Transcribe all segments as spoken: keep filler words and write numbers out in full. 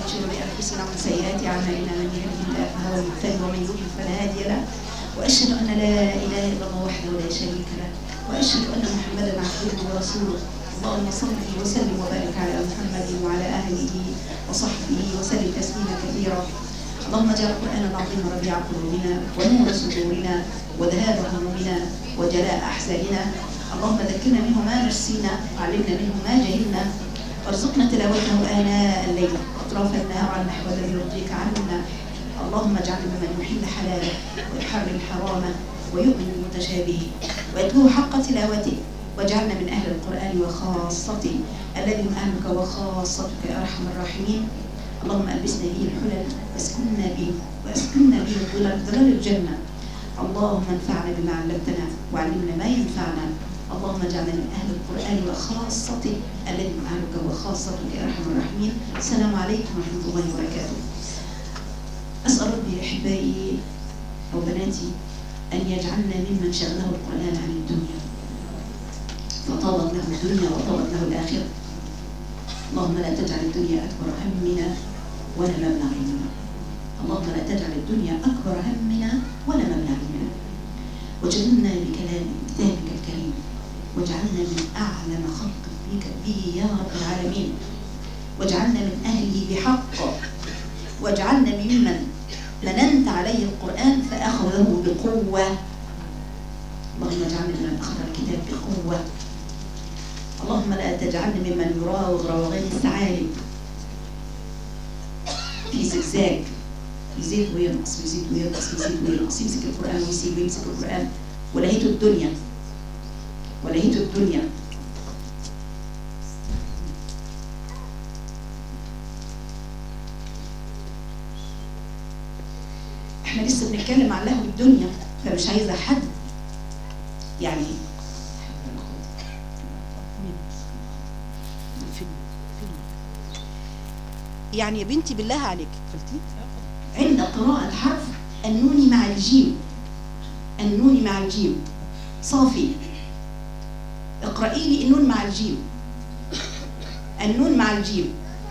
من شرور انفسنا ومن سيئات اعمالنا، من يهده الله فهو المهتدي ومن يضلل فلا هادي له، واشهد ان لا اله الا الله وحده لا شريك له، واشهد ان محمدا عبده ورسوله. اللهم صل وسلم وبارك على محمد وعلى اهله وصحبه وسلم تسليما كثيرا. اللهم اجعل القران العظيم ربيع قلوبنا ونور صدورنا وذهاب همومنا وجلاء احزاننا. اللهم ذكرنا منه ما نسينا وعلمنا منه ما جهلنا، وارزقنا تلاوته آناء الليل واطراف النهار على النحو الذي يرضيك عنا. اللهم اجعلنا ممن يحل حلاله ويحرم حرامه ويؤمن بمتشابهه ويتلوه حق تلاوته، واجعلنا من اهل القران وخاصته الذي هم اهلك وخاصتك يا ارحم الراحمين. اللهم البسنا به الحلل واسكننا به واسكننا به ظلال ظلال الجنه. اللهم انفعنا بما علمتنا وعلمنا ما ينفعنا. اللهم اجعلنا من اهل القران وخاصته الذي هم اهلك وخاصتك يا ارحم الراحمين. السلام عليكم ورحمه الله وبركاته. اسال ربي احبائي او بناتي ان يجعلنا ممن شغله القران عن الدنيا فطابت له الدنيا وطابت له الاخره. اللهم لا تجعل الدنيا اكبر همنا ولا مبلغ علمنا. اللهم لا تجعل الدنيا اكبر همنا ولا مبلغ علمنا. وجعلنا بكلام كتابك الكريم، واجعلنا من اعلم خلق بك به يا رب العالمين، واجعلنا من اهله بحق، واجعلنا ممن مننت عليه القران فاخذه بقوه. اللهم اجعلنا ممن اخذ الكتاب بقوه. اللهم لا تجعلنا ممن يراوغ روغان الثعالب في زجزاج، يزيد وينقص يزيد وينقص يزيد وينقص، يمسك القرآن ويسيب ويمسك القرآن ولهيته الدنيا ولهيته الدنيا. احنا لسه بنتكلم عن لهو الدنيا، فمش عايزة حد يعني يعني يا بنتي بالله عليك عند قراءة الحرف النون مع الجيم، النون مع الجيم صافي، اقرأي لي النون مع الجيم، النون مع الجيم.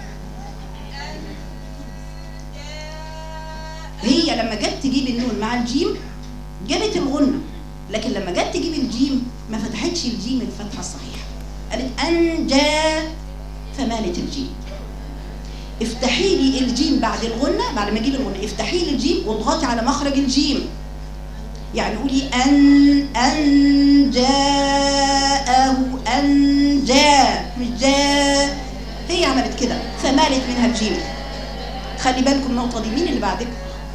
هي لما جت تجيب النون مع الجيم جابت الغنة، لكن لما جت تجيب الجيم ما فتحتش الجيم الفتحة الصحيحة، قالت أنجا فمالت الجيم. افتحي لي الجيم بعد الغنة، بعد ما اجيب الغنة افتحي لي الجيم واضغطي على مخرج الجيم، يعني قولي أن أن جاءه أن جاء مش جاء. هي عملت كده فمالت منها الجيم. خلي بالكم النقطة دي. مين اللي بعدك؟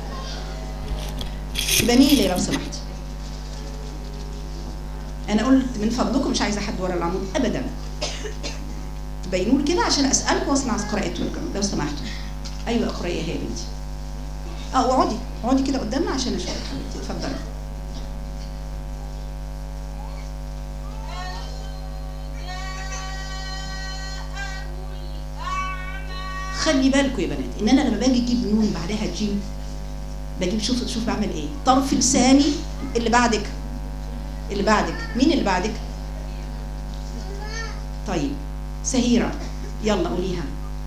بني لي لو سمحت. أنا قلت من فضلكم مش عايزة حد ورا العمود أبدا، بينوا كده عشان اسالكم واسمع قراءتكم لو سمحتوا. ايوه اقرايها يا بنتي. اه اقعدي اقعدي كده قدامنا عشان اشوفك حبيبتي. اتفضلي. خلي بالكم يا بنات ان انا لما باجي اجيب نون بعدها جيم بجيب شوف شوف بعمل ايه. طرف لساني اللي بعدك اللي بعدك مين اللي بعدك؟ طيب سهيرة يلا قوليها.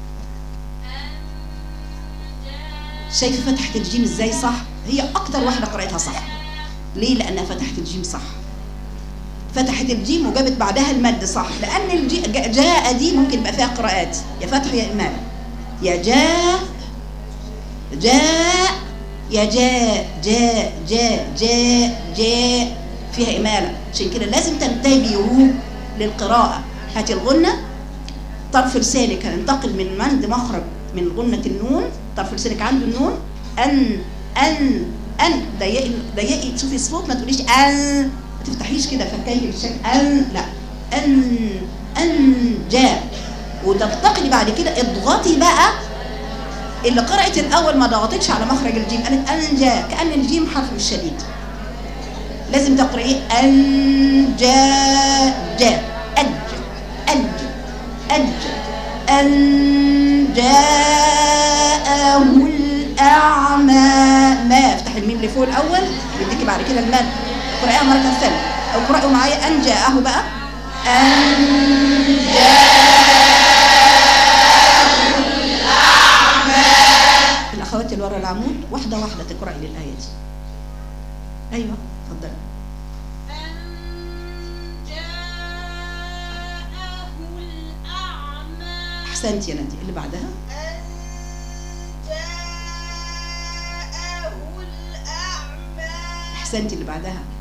شايفه فتحت الجيم ازاي صح؟ هي اكتر واحده قرأتها صح. ليه؟ لانها فتحت الجيم صح. فتحت الجيم وجابت بعدها المد صح، لان الجي جاء دي ممكن يبقى فيها قراءات يا فتح يا امام. يا جاء جاء يا جاء جاء جاء جاء جاء فيها اماله، عشان كده لازم تنتبهوا للقراءه. هاتي الغنه، طرف لسانك هننتقل من مد مخرج من غنة النون، طرف لسانك عنده النون. أن أن أن ضيقي ضيقي شوفي الصوت، ما تقوليش أن، ما تفتحيش كده فكيه بالشكل أن، لا أن أن جاء. وتنتقلي بعد كده اضغطي بقى. اللي قرأت الأول ما ضغطتش على مخرج الجيم، قالت أن جاء، كأن الجيم حرف مش شديد. لازم تقرأيه أن جاء جاء أج أج أج أن جاءه الأعمى. ما افتح الميم اللي فوق الأول يديكي بعد كده المد. قرأيها مرة ثانية أو قرأوا معايا أن جاءه بقى. أن جاءه الأعمى قرأت الورا العمود واحدة واحدة تقرأي للآيات. أيوة اتفضلي. أن جاءه الأعمى. أحسنتي يا نادي. اللي بعدها أن جاءه الأعمى. أحسنتي. اللي بعدها أن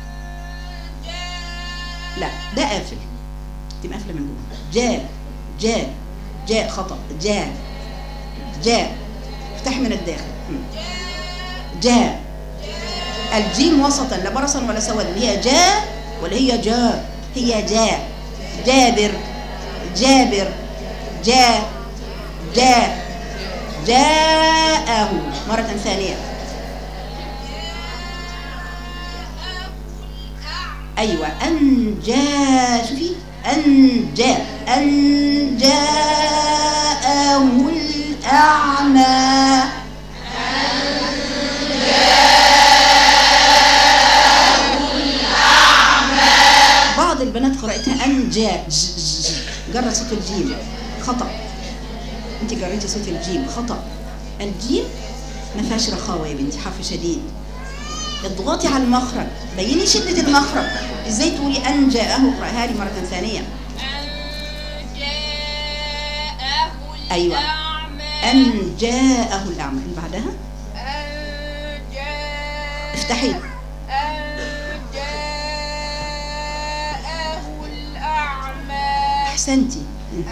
جاء. لا ده قافل، دي مقفلة من جوه. جاء جاء جاء خطأ. جاء جاء افتح من الداخل. جاء الجيم وسطا لا برصا ولا سوادا. هي جاء ولا هي جاء؟ هي جاء. جابر جابر جاء جاء جاءه مرة ثانية. أيوة أن جاء. شوفي أن جاء أن جاءه الأعمى. بعض البنات قرأتها أن جاء جرى صوت الجيم خطأ. أنت جريتي صوت الجيم خطأ. الجيم ما فيهاش رخاوة يا بنتي، حرف شديد. اضغطي على المخرج، بيني شدة المخرج. ازاي تقولي أن جاءه؟ اقرأها لي مرة ثانية. أن جاءه أيوة الأعمى. أن جاءه الأعمى. اللي بعدها أن جاء. افتحي. أن جاءه الأعمى. أحسنتي. أن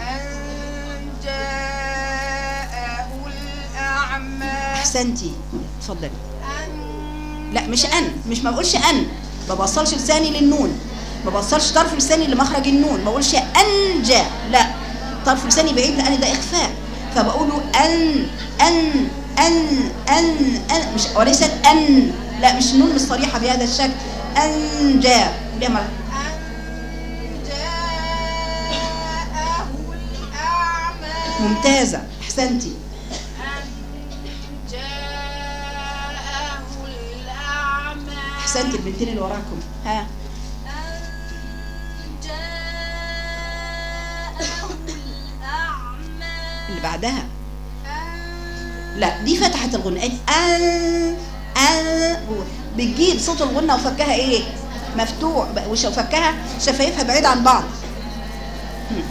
جاءه الأعمى. أحسنتي. اتفضلي. أن لا مش أن، مش ما بقولش أن، ما بوصلش لساني للنون، ما بوصلش طرف لساني لمخرج النون، ما بقولش أن جاء، لا طرف لساني بعيد لأن ده إخفاء، فبقوله أن أن أن أن أن مش وليست أن، لا مش النون مش صريحة بهذا الشكل. أن جاء ليه مرة. أن جاءه الأعمى. ممتازة. أحسنتي. أن جاءه الأعمى. أحسنتي. البنتين اللي وراكم. ها أن جاءه الأعمى. اللي بعدها أن لا دي فتحت الغنة. أن أن بتجيب صوت الغنة وفكها إيه؟ مفتوح وفكها شفايفها بعيد عن بعض. هم.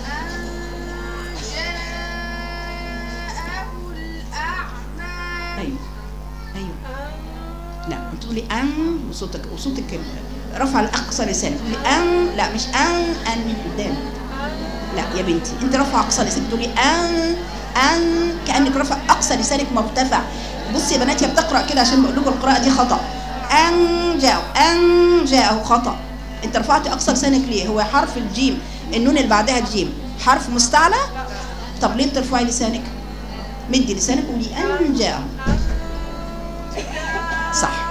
أيوه أيوه. لا بتقولي أن وصوتك وصوتك رفع الأقصى لسانك. تقولي أن، لا مش أن أن قدام، لا يا بنتي أنت رفع أقصى لسانك. تقولي أن أن كأنك رفع أقصى لسانك مرتفع. بصي يا بنات يا بتقرأ كده عشان بقول لكم القراءة دي خطأ. أن جاء أن جاءه خطأ. أنت رفعتي أقصى لسانك ليه؟ هو حرف الجيم النون اللي بعدها الجيم حرف مستعلى. طب ليه بترفعي لسانك؟ مدي لسانك قولي أن جاءه. صح.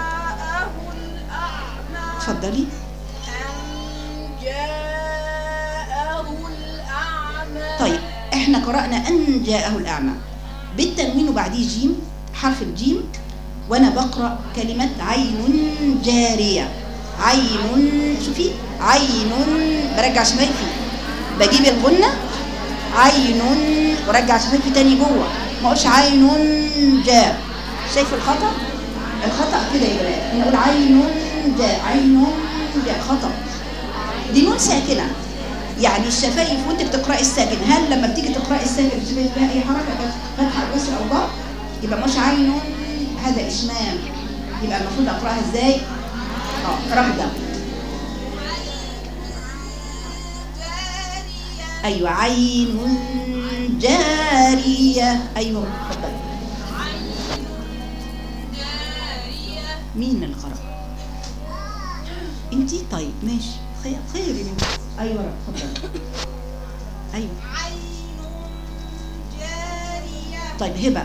اتفضلي. أن جاءه الأعمى. طيب احنا قرأنا أن جاءه الأعمى بالتنوين وبعديه جيم حرف الجيم، وانا بقرأ كلمة عين جارية. عين، شوفي عين برجع شفايفي، بجيب الغنة عين ورجع شفايفي تاني جوه، ما اقولش عين جاء. شايف الخطأ؟ الخطأ كده يا بنات نقول عين جاء عين جاء خطأ. دي نون ساكنة يعني الشفايف وانت بتقرأي الساكن، هل لما بتيجي تقرأي الساكن الشفايف فيها اي حركة فتحة او كسر او ضم؟ يبقى مش عين، هذا اشمام. يبقى المفروض اقرأها ازاي؟ اه رمضة. ايوه عين جارية. ايوه اتفضلي. مين القرأ؟ انتي؟ طيب ماشي خير خير يا بنتي. ايوه اتفضلي. ايوه عين جارية. طيب هبه.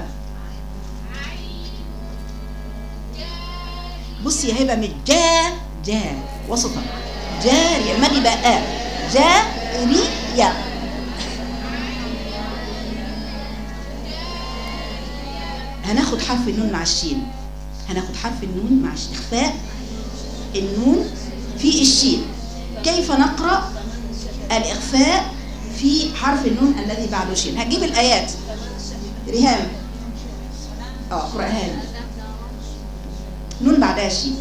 بصي يا هبه من جا جا وسطا جارية، ما دي بقى جارية. هناخد حرف النون مع الشين، هناخد حرف النون مع الشين، اخفاء النون في الشين. كيف نقرأ الإخفاء في حرف النون الذي بعده شين؟ هتجيب الآيات. ريهام اه اقراها لي. نون بعدها شين.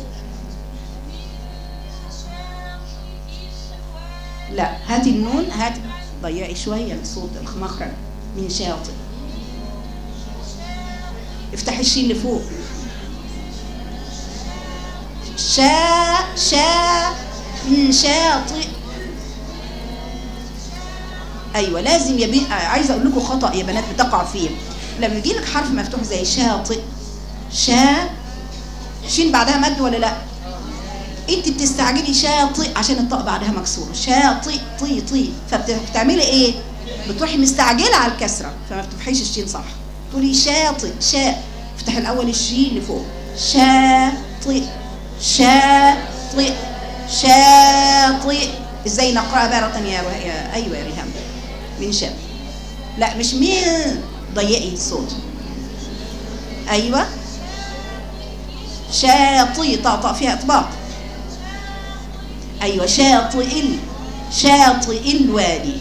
لا هاتي النون، هاتي ضيعي شويه الصوت المخرج. من شاطئ. افتحي الشين لفوق. شا شا من شاطئ. ايوه لازم يبي. عايزه اقول لكم خطا يا بنات بتقع فيه لما يجي لك حرف مفتوح زي شاطئ. شا شين بعدها مد ولا لا؟ انت بتستعجلي شاطئ عشان الطاء بعدها مكسوره. شاطئ طي طي، فبتعملي ايه؟ بتروحي مستعجله على الكسره فما بتفتحيش الشين صح. تقولي شاطئ. شاء افتحي الاول الشين لفوق. شاطئ شاطئ شاطئ. ازاي نقراها بقى يا يا ايوه يا ريهام؟ من شاء. لا مش من، ضيقي الصوت. ايوه شاطئ طاء فيها اطباق. ايوه شاطئ ال شاطئ الوادي.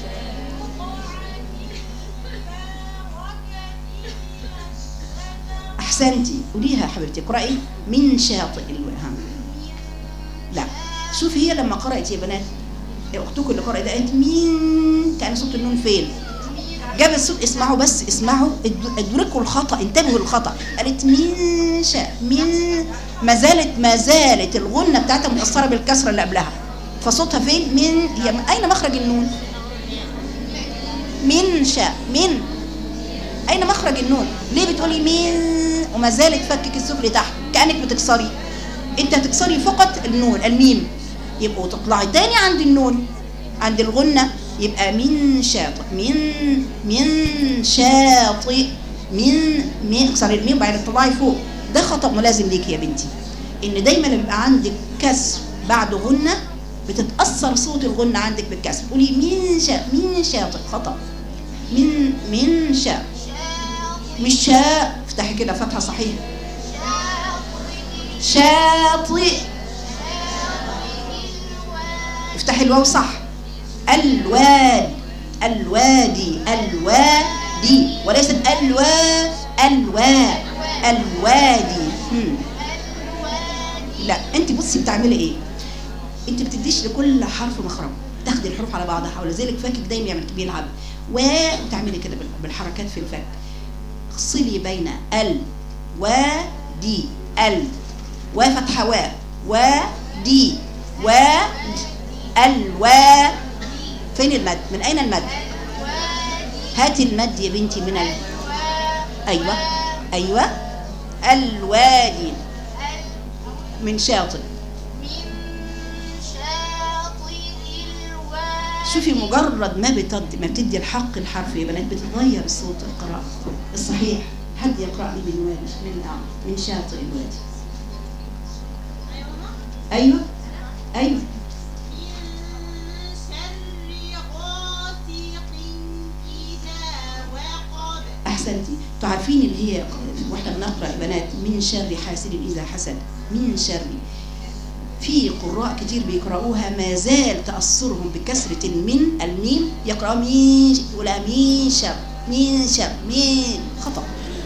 احسنتي قوليها حبيبتي. اقراي من شاطئ الوادي. لا شوفي هي لما قرأت يا بنات اختكم اللي قرأت قالت مين، كان صوت النون فين؟ جاب الصوت. اسمعوا بس اسمعوا ادركوا الخطأ، انتبهوا للخطأ. قالت من شاء من، ما زالت ما زالت الغنة بتاعتها متأثرة بالكسرة اللي قبلها، فصوتها فين؟ من. هي أين مخرج النون؟ من شاء من. أين مخرج النون؟ ليه بتقولي من وما زالت فكك السفلي تحت كأنك بتكسري؟ انت هتكسري فقط النون الميم، يبقوا تطلعي تاني عند النون عند الغنة يبقى من شاطئ. من من شاطئ من من اكسري الميم وبعدين تطلعي فوق. ده خطأ ملازم ليكي يا بنتي، ان دايما لما يبقى عندك كسر بعد غنة بتتأثر صوت الغنة عندك بالكسر. قولي من شاء من شاطئ. خطأ. من من شاء مش شاء. افتحي كده فتحة صحيحة. شاطئ. افتحي الواو صح. الواد الوادي الوادي وليست الوا الوا الوادي. هم. لا انت بصي بتعملي ايه؟ انت بتديش لكل حرف مخرج، تاخدي الحروف على بعضها، ولذلك فكك دايما يعمل بيلعب و وتعملي كده بالحركات في الفك. افصلي بين ال و دي. ال وفتحه و و دي و الوا. فين المد؟ من اين المد؟ هاتي المد يا بنتي من ال. ايوه ايوه الوادي. من شاطئ. شوفي مجرد ما بتدي ما بتدي الحق الحرف يا بنات بتتغير صوت القراءة الصحيح. حد يقرأ لي من وادي من آه. من شاطئ الوادي. ايوه ايوه احسنتي. تعرفين اللي هي واحنا بنقرا يا بنات من شر حاسد اذا حسد. من شر في قراء كتير بيقرأوها ما زال تأثرهم بكسرة المن الميم، يقرأوا مين ولا مين شر مين شر مين. خطأ.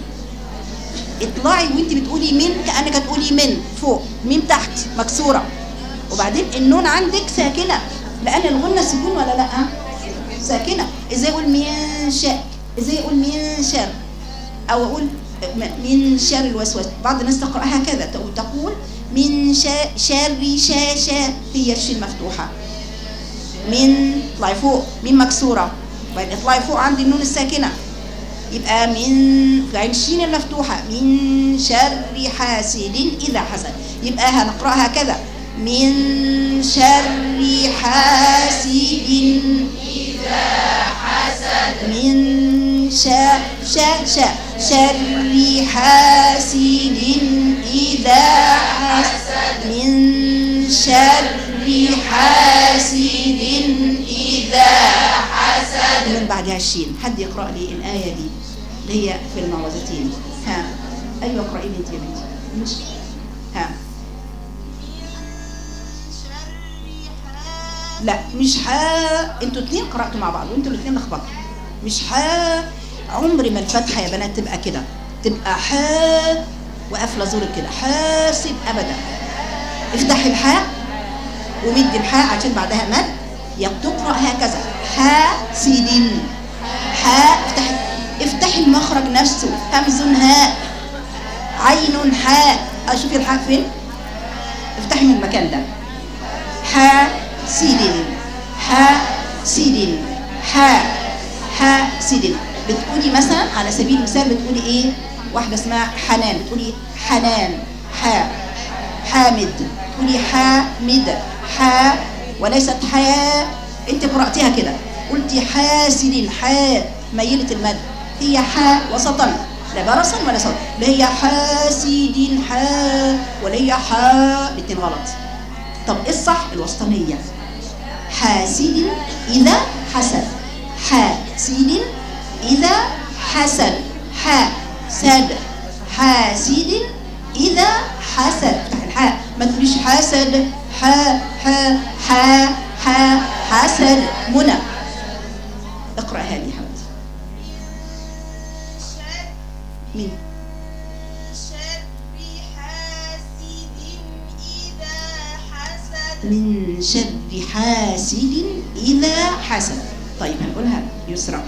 اطلعي وانت بتقولي من كأنك هتقولي من فوق، ميم تحت مكسورة، وبعدين النون عندك ساكنة لأن الغنة سكون ولا لأ؟ ساكنة. ازاي اقول من شر؟ ازاي اقول من شر؟ او اقول من شر الوسواس. بعض الناس تقرأها هكذا تقول من شر شا شا هي الشين مفتوحة. من اطلعي فوق مين مكسورة، بعدين اطلعي فوق عندي النون الساكنة يبقى من اطلعي الشين المفتوحة. من شر حاسد إذا حسد. يبقى هنقرأها هكذا من شر حاسد إذا حسد. من شا شا شا شر حاسد إذا حسد. من شر حاسد إذا حسد. من بعدها الشين. حد يقرأ لي الآية دي اللي هي في المعوذتين. ها أيوة اقرأي لي انت يا بنتي. مش ها لا مش حا. انتوا اتنين قرأتوا مع بعض وانتوا الاتنين لخبطتوا. مش حا. عمر ما الفتحة يا بنات تبقى كده. تبقى حاء وقافله زورك كده، حاسد ابدا. افتحي الحاء ومدي الحاء عشان بعدها مد، يا بتقرا هكذا حاسد. حاء افتحي افتحي المخرج نفسه، همز هاء عين حاء. اشوفي الحاء فين؟ افتحي من المكان ده. حاسد حاسد حاء حاسد. بتقولي مثلا على سبيل المثال بتقولي ايه؟ واحده اسمها حنان بتقولي حنان حاء. حامد تقولي حامد حاء وليست حاء. انت قراتيها كده قلتي حاسد حاء ميلة المد، هي حاء وسطا لا برصا ولا صوت، لا هي حاسد حاء ولا هي حاء، الاثنين غلط. طب ايه الصح؟ الوسطانيه. حاسد اذا حسد، حاسد اذا حسد، حاسد حاسد اذا حسد. افتح الحاء ما تقوليش حسد حا حا حا حا حسد. منى اقرأ هذه يا حبيبتي. مين؟ من شر حاسد إذا حسد. طيب هنقولها يسرى.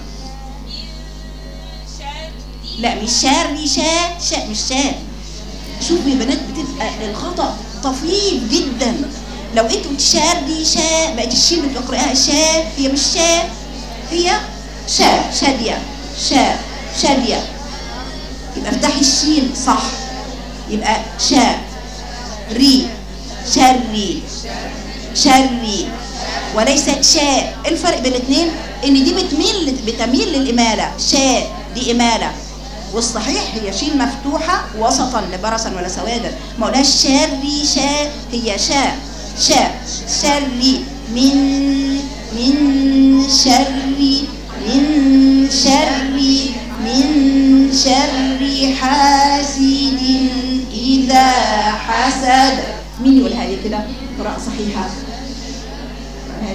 لا مش شر شا شا مش شا. شوفوا يا بنات بتبقى الخطأ طفيف جدا. لو انت قلت شر شا بقت الشين بتقرأها شا، هي مش شا، هي شا شادية شا شادية. يبقى افتحي الشين صح، يبقى شا ري شري شري وليست شاء. الفرق بين الاثنين ان دي بتميل بتميل للإمالة، شاء دي إمالة، والصحيح هي شين مفتوحة وسطا لا برصا ولا سوادا. ما قولهاش شري شاء، هي شاء شاء شري من من شري من شري من شر حاسد إذا حسد. مين يقولها لي كده قراءة صحيحة؟ هاي.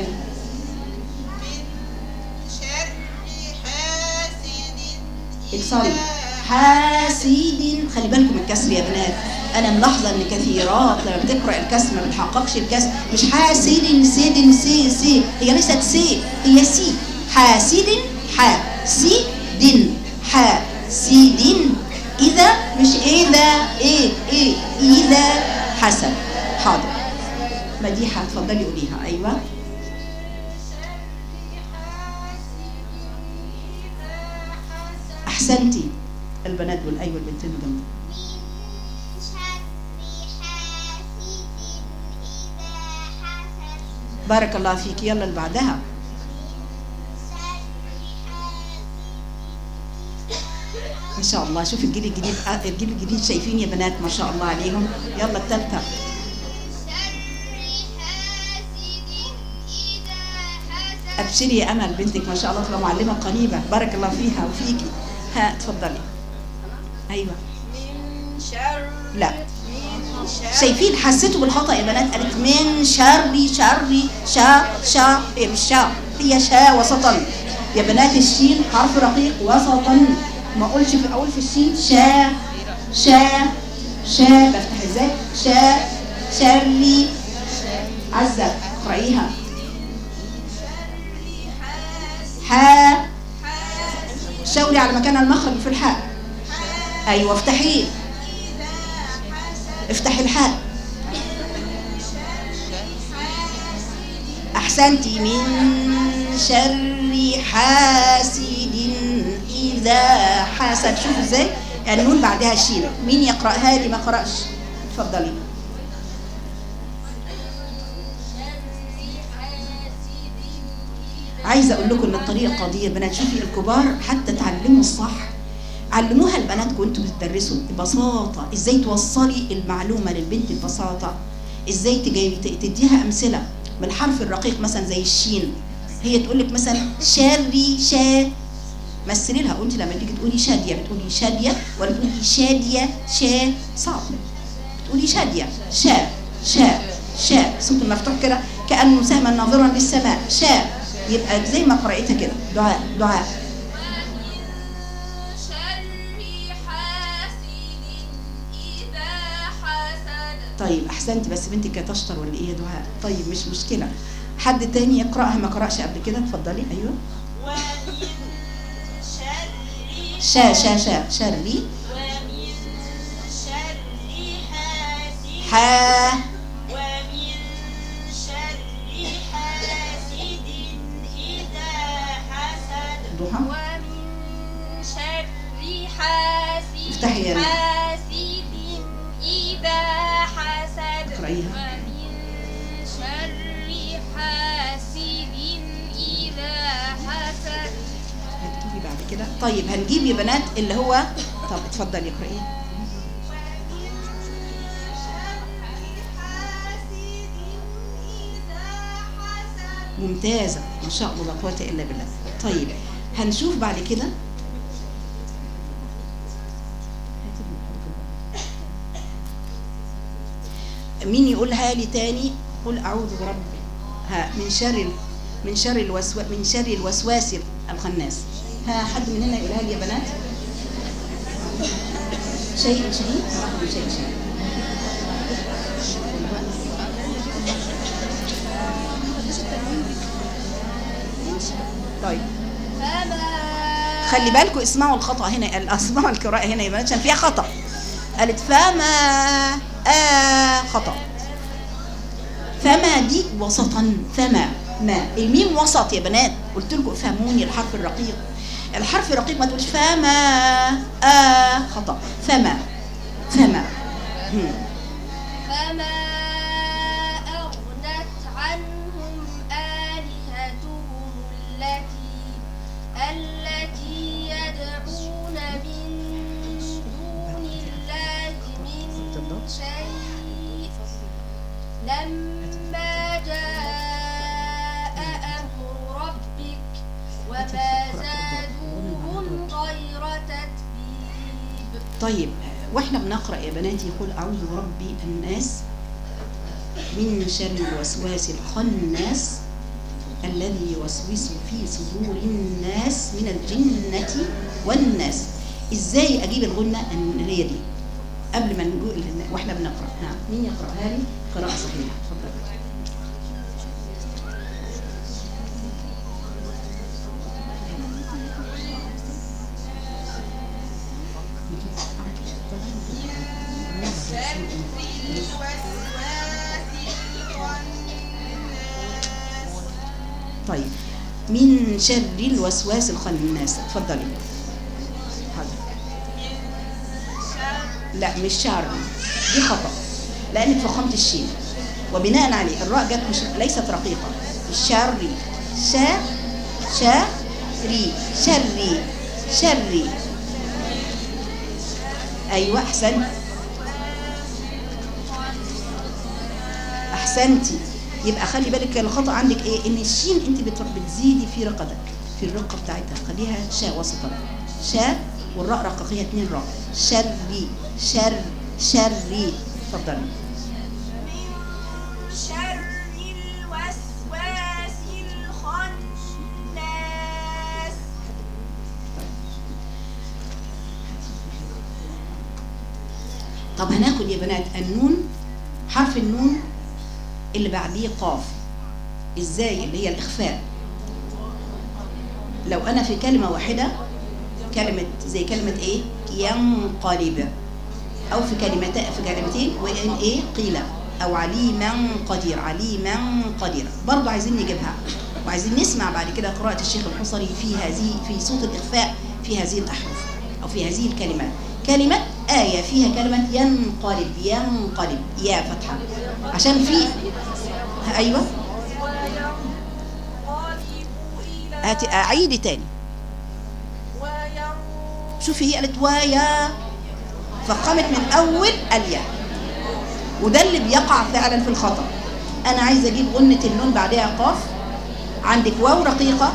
من شر حاسد اكسري حاسد. خلي بالكم من الكسر يا بنات، انا ملاحظه ان كثيرات لما بتقرا الكسر ما بتحققش الكسر. مش حاسد سيد سي سي، هي ليست سي، هي سي. حاسد حاسد حاسد اذا مش اذا ايه ايه اذا حسد. حاضر مديحه اتفضلي قوليها. ايوه احسنتي. البنات دول ايوه البنتين جنبي. بارك الله فيك. يلا اللي بعدها. ما شاء الله. شوف الجيل الجديد، الجيل الجديد شايفين يا بنات ما شاء الله عليهم. يلا الثالثه. ابشري يا امل بنتك ما شاء الله تبقى معلمه قريبه، بارك الله فيها وفيكي. ها اتفضلي. ايوه من شر لا من شر شايفين حسيتوا بالخطا يا بنات؟ قالت من شر شر شا شا، هي مش شا، هي شا وسطا يا بنات. الشين حرف رقيق وسطا، ما اقولش في اقول في الشين شا شا شا. بفتح ازاي؟ شا شري. عزة اقرأيها. حا شاوري على مكان المخرج في الحاء. ايوه افتحيه، افتحي الحاء. احسنتي. من شر حاسد اذا حسد. شوفوا ازاي النون بعدها شين. مين يقراها لي؟ ما قرأش اتفضلي. عايزه اقول لكم ان الطريقه دي يا بنات، شوفي الكبار حتى تعلموا الصح، علموها لبناتكم وانتوا بتدرسوا ببساطه. ازاي توصلي المعلومه للبنت ببساطه، ازاي تديها امثله بالحرف الرقيق مثلا زي الشين. هي تقول لك مثلا شاري شا، مثلي لها. وانت لما تيجي تقولي شاديه بتقولي شاديه ولا بتقولي شاديه شا؟ صعب. بتقولي شاديه شا شا شا، صوت المفتوح كده كانه سهما ناظرا للسماء. شا يبقى زي ما قرأتها كده. دعاء دعاء. طيب احسنتي، بس بنتك كانت اشطر ولا ايه يا دعاء؟ طيب مش مشكله. حد تاني يقراها ما قراش قبل كده؟ اتفضلي. ايوه. ومن شر شا شا شا شري ومن شر حاسد حا ومن شر حاسد إذا حسد ضحى. ومن شر حاسد افتحي يا ريت. حاسد إذا حسد اقرأيها. ومن شر حاسد إذا حسد. هتجيبي بعد كده. طيب هنجيب يا بنات اللي هو، طب اتفضلي اقرأي. ممتازة ما شاء الله، لا قوة إلا بالله. طيب هنشوف بعد كده. مين يقولها لي تاني؟ قل أعوذ برب ها من شر من شر الوسواس من شر الوسواس الخناس. ها حد من هنا يقولها لي يا بنات؟ شيء شيء شيء شيء طيب خلي بالكم، اسمعوا الخطأ هنا، اسمعوا القراءة هنا يا بنات عشان فيها خطأ. قالت فما آه خطأ. فما دي وسطا، فما ما الميم وسط يا بنات. قلت لكم فهموني الحرف الرقيق. الحرف الرقيق ما تقولش فما آه خطأ. فما فما هم. فما أغنت عنهم آلهتهم التي التي يدعون من دون الله من شيء لما جاء أمر ربك وما زادوهم غير تتبيب. طيب واحنا بنقرأ يا بناتي قل أعوذ برب الناس من شر الوسواس الخناس الذي يوسوس في صدور الناس من الجنة والناس. ازاي اجيب الغنة النارية دي قبل ما نقول واحنا بنقرأ؟ ها مين يقرأها لي قراءة صحيحة؟ اتفضل. طيب من شر الوسواس الخناس. اتفضلي. لا مش شر، دي خطأ لأنك فخمت الشين، وبناء عليه الراء جت مش ليست رقيقة. الشري شا شا ري شري شري. أيوة أحسنت أحسنتي. يبقى خلي بالك الخطأ عندك ايه؟ ان الشين انت بتزيدي في رقتك في الرقه بتاعتها، خليها شاء وسطا شاء، والراء رققيها اتنين راء. شري شر شري. اتفضلي. من شر الوسواس الخناس. طب هناخد يا بنات النون، حرف النون اللي بعديه قاف. ازاي؟ اللي هي الاخفاء. لو انا في كلمه واحده، كلمه زي كلمه ايه؟ ينقلب، او في كلمتين في كلمتين وان ايه؟ قيل، او عليما قدير عليما قدير. برضه عايزين نجيبها وعايزين نسمع بعد كده قراءه الشيخ الحصري في هذه في صوت الاخفاء في هذه الاحرف او في هذه الكلمات. كلمه آية فيها كلمة ينقلب ينقلب يا فتحة عشان في أيوة. هاتي أعيدي تاني. شوفي هي قالت ويا، فقامت من أول الياء، وده اللي بيقع فعلا في الخطأ. أنا عايزة أجيب غنة النون بعدها قاف. عندك واو رقيقة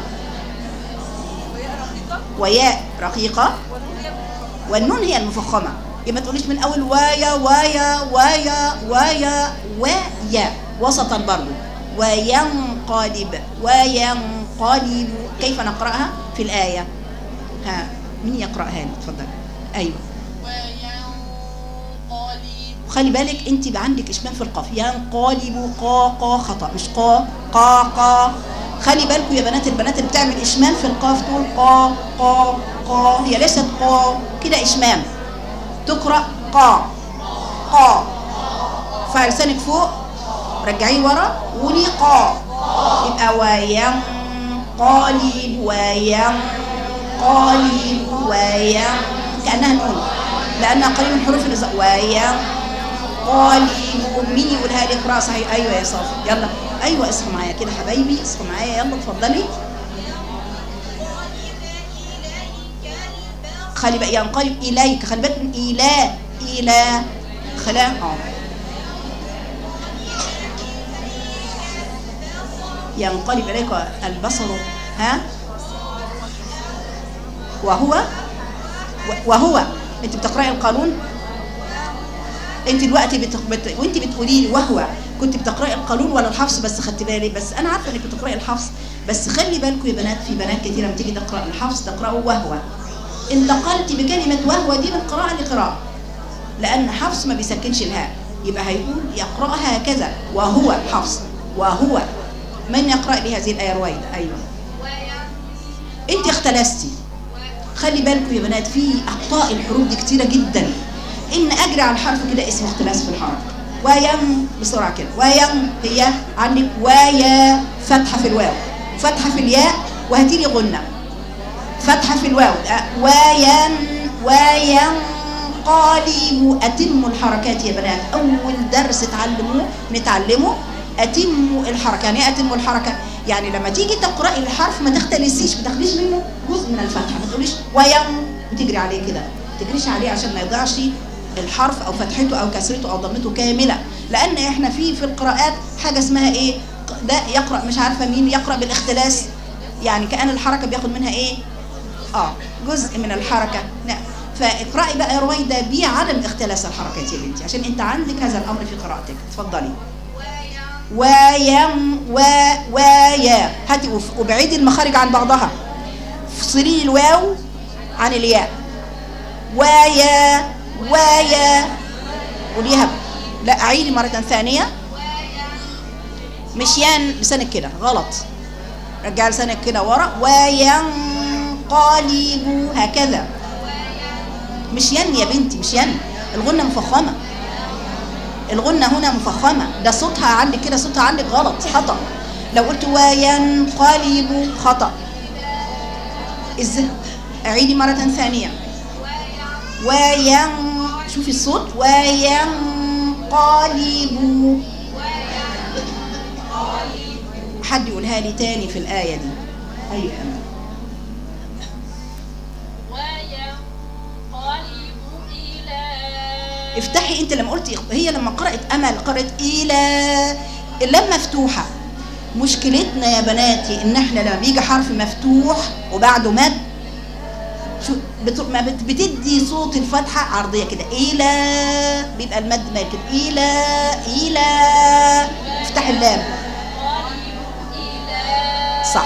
وياء رقيقة والنون هي المفخمة. يبقى ما تقوليش من اول وايا وايا وايا وايا ويا، وسطا برضو وينقلب وينقلب. كيف نقراها في الايه؟ ها مين يقراها لي؟ اتفضل. ايوه وينقلب. خلي بالك انت بقى عندك اشمام في القاف، ينقلب قا قا خطا مش قا قا قا. خلي بالكم يا بنات، البنات اللي بتعمل اشمام في القاف تقول قا قا قا، هي ليست قا كده اشمام، تقرا قا قا. ارفعي لسانك فوق رجعيه ورا قولي قا، يبقى وينقلب وينقلب وين كانها نون لانها قريب من حروف الازاء. وينقلب. مين يقولها لي قراءه صحيح؟ ايوه يا صافي يلا، ايوه اصحوا معايا كده حبايبي، اصحوا معايا يلا اتفضلي. خلي بقى ينقلب اليك، خلي بالك من الى الى خلا اه ينقلب اليك البصر ها وهو وهو. انت بتقراي القانون انت دلوقتي بت... بت... وانت بتقولي لي وهو كنت بتقراي القانون ولا الحفص؟ بس خدت بالي، بس انا عارفه انك بتقراي الحفص، بس خلي بالكم يا بنات في بنات كثيره لما تيجي تقرا الحفص تقراه وهو، انتقلتي بكلمه وهو دي من قراءه لقراءه، لان حفص ما بيسكنش الهاء، يبقى هيقول يقراها هكذا وهو حفص وهو. من يقرا لي هذه الايه رويده؟ ايوه انت اختلستي. خلي بالكم يا بنات في اخطاء الحروف دي كتيره جدا، ان اجري على الحرف كده اسمه اختلاس في الحرف. ويم بسرعه كده، ويم هي عندك ويا فتحه في الواو فتحه في الياء وهاتي لي غنه، فتحه في الواو وين وينقلب. اتموا الحركات يا بنات، اول درس تعلموه نتعلمه اتموا الحركه. يعني ايه اتموا الحركه؟ يعني لما تيجي تقراي الحرف ما تختلسيش، ما تاخديش منه جزء من الفتحه، ما تقوليش ويم وتجري عليه كده، ما تجريش عليه عشان ما يضيعش الحرف او فتحته او كسرته او ضمته كامله، لان احنا في في القراءات حاجه اسمها ايه؟ ده يقرا مش عارفه مين يقرا بالاختلاس، يعني كأن الحركه بياخد منها ايه؟ اه جزء من الحركه. نعم، فاقراي بقى يا رويده بعدم اختلاس الحركات يا بنتي عشان انت عندك هذا الامر في قراءتك. اتفضلي. ويم و ويا، هاتي وابعدي المخارج عن بعضها، افصلي الواو عن الياء. ويا ويا قوليها، لا اعيدي مره ثانيه، مشيان لسانك كده غلط، رجعي لسانك كده ورا. وينقلب هكذا، مشيان يا بنتي مشيان، الغنه مفخمه، الغنة هنا مفخمة، ده صوتها عندك كده، صوتها عندك غلط خطأ. لو قلت وينقلب خطأ. ازاي؟ اعيدي مرة ثانية. وين شوفي الصوت وينقلب. حد يقولها لي تاني في الآية دي؟ أيوة افتحي انت لما قلتي، هي لما قرأت امل قرأت الى اللام مفتوحه. مشكلتنا يا بناتي ان احنا لما بيجي حرف مفتوح وبعده مد شو بت... ما بت... بتدي صوت الفتحه عرضيه كده، الى بيبقى المد مايل كده، الى الى افتحي اللام صح.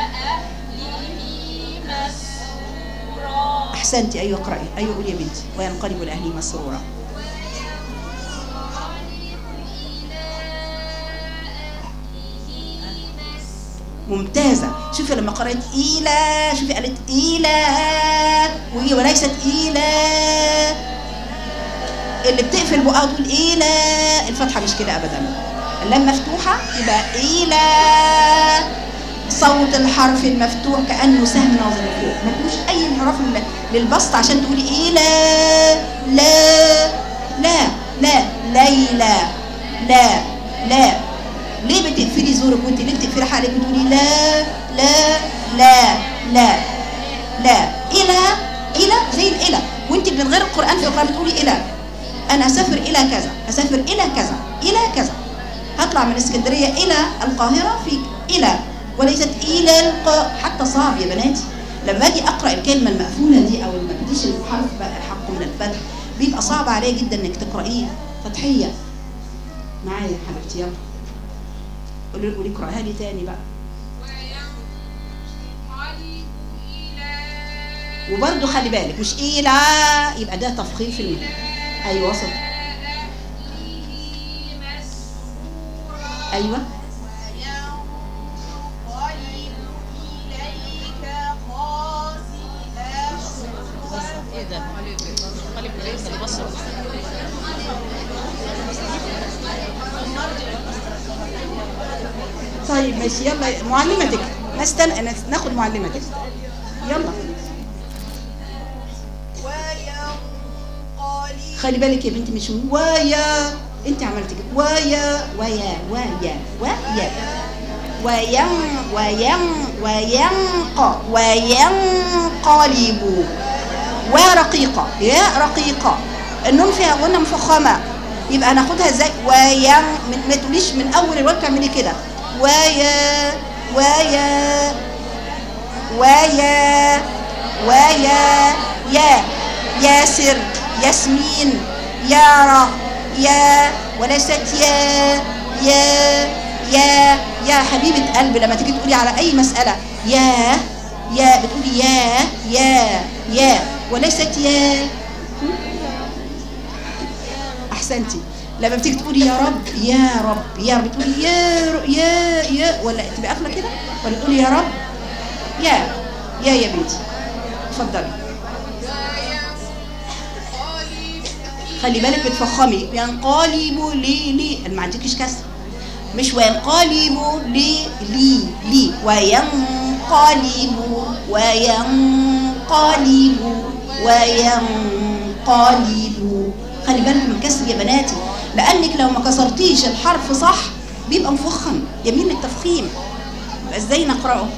احسنتي، ايوه اقرأي، ايوه قولي يا بنتي. وينقلب لاهله مسرورا. ممتازة. شوفي لما قرأت إلى، شوفي قالت إلى وهي وليست إلى، اللي بتقفل بقها تقول إلى، الفتحة مش كده أبدا، اللام مفتوحة يبقى إلى. صوت الحرف المفتوح كأنه سهم ناظر لفوق، ما تقولوش أي انحراف للبسط عشان تقولي إلى. لا لا لا ليلى لا لا. ليه بتقفلي زورك وانت ليه بتقفلي حالك بتقولي لا لا لا لا لا؟ الى الى زي الى، وانت من غير القران في القران بتقولي الى. انا اسافر الى كذا، اسافر الى كذا، الى كذا، هطلع من اسكندريه الى القاهره في الى، وليست الى الق... حتى صعب يا بناتي لما اجي اقرا الكلمه المقفوله دي او ما بديش الحرف بقى حقه من الفتح، بيبقى صعب عليا جدا انك تقرايه فتحيه. معايا يا حبيبتي يلا قولي قولي اقراها لي تاني بقى. وبرده خلي بالك مش إلى، يبقى ده تفخيم في المد. ايوه وصل. ايوه ايه ده؟ قلب اللي بصر. طيب ماشي يلا معلمتك. نستنى ناخد معلمتك. يلا خلي بالك يا بنتي مش ويا انت عملتي كده ويا ويا ويا ويا وين وين وينق وينقلب ورقيقة يا رقيقة النون فيها غنة مفخمة يبقى هناخدها ازاي وين ما تقوليش من اول الوقت تعملي كده ويا ويا ويا ويا يا ياسر ياسمين يارا يا وليست يا يا يا يا حبيبة قلبي لما تيجي تقولي على أي مسألة يا يا بتقولي يا يا يا وليست يا. أحسنتي. لما بتيجي تقولي يا رب يا رب يا رب بتقولي يا يا يا ولا تبقى قافلة كده ولا تقولي يا رب يا يا يا بنتي. اتفضلي. خلي بالك بتفخمي ينقلب لي لي ما عندكيش كسر مش وينقلب لي لي لي وينقلب وينقلب وينقلب. خلي بالك من الكسر يا بناتي لانك لو ما كسرتيش الحرف صح بيبقى مفخم يميل للتفخيم يبقى ازاي نقراه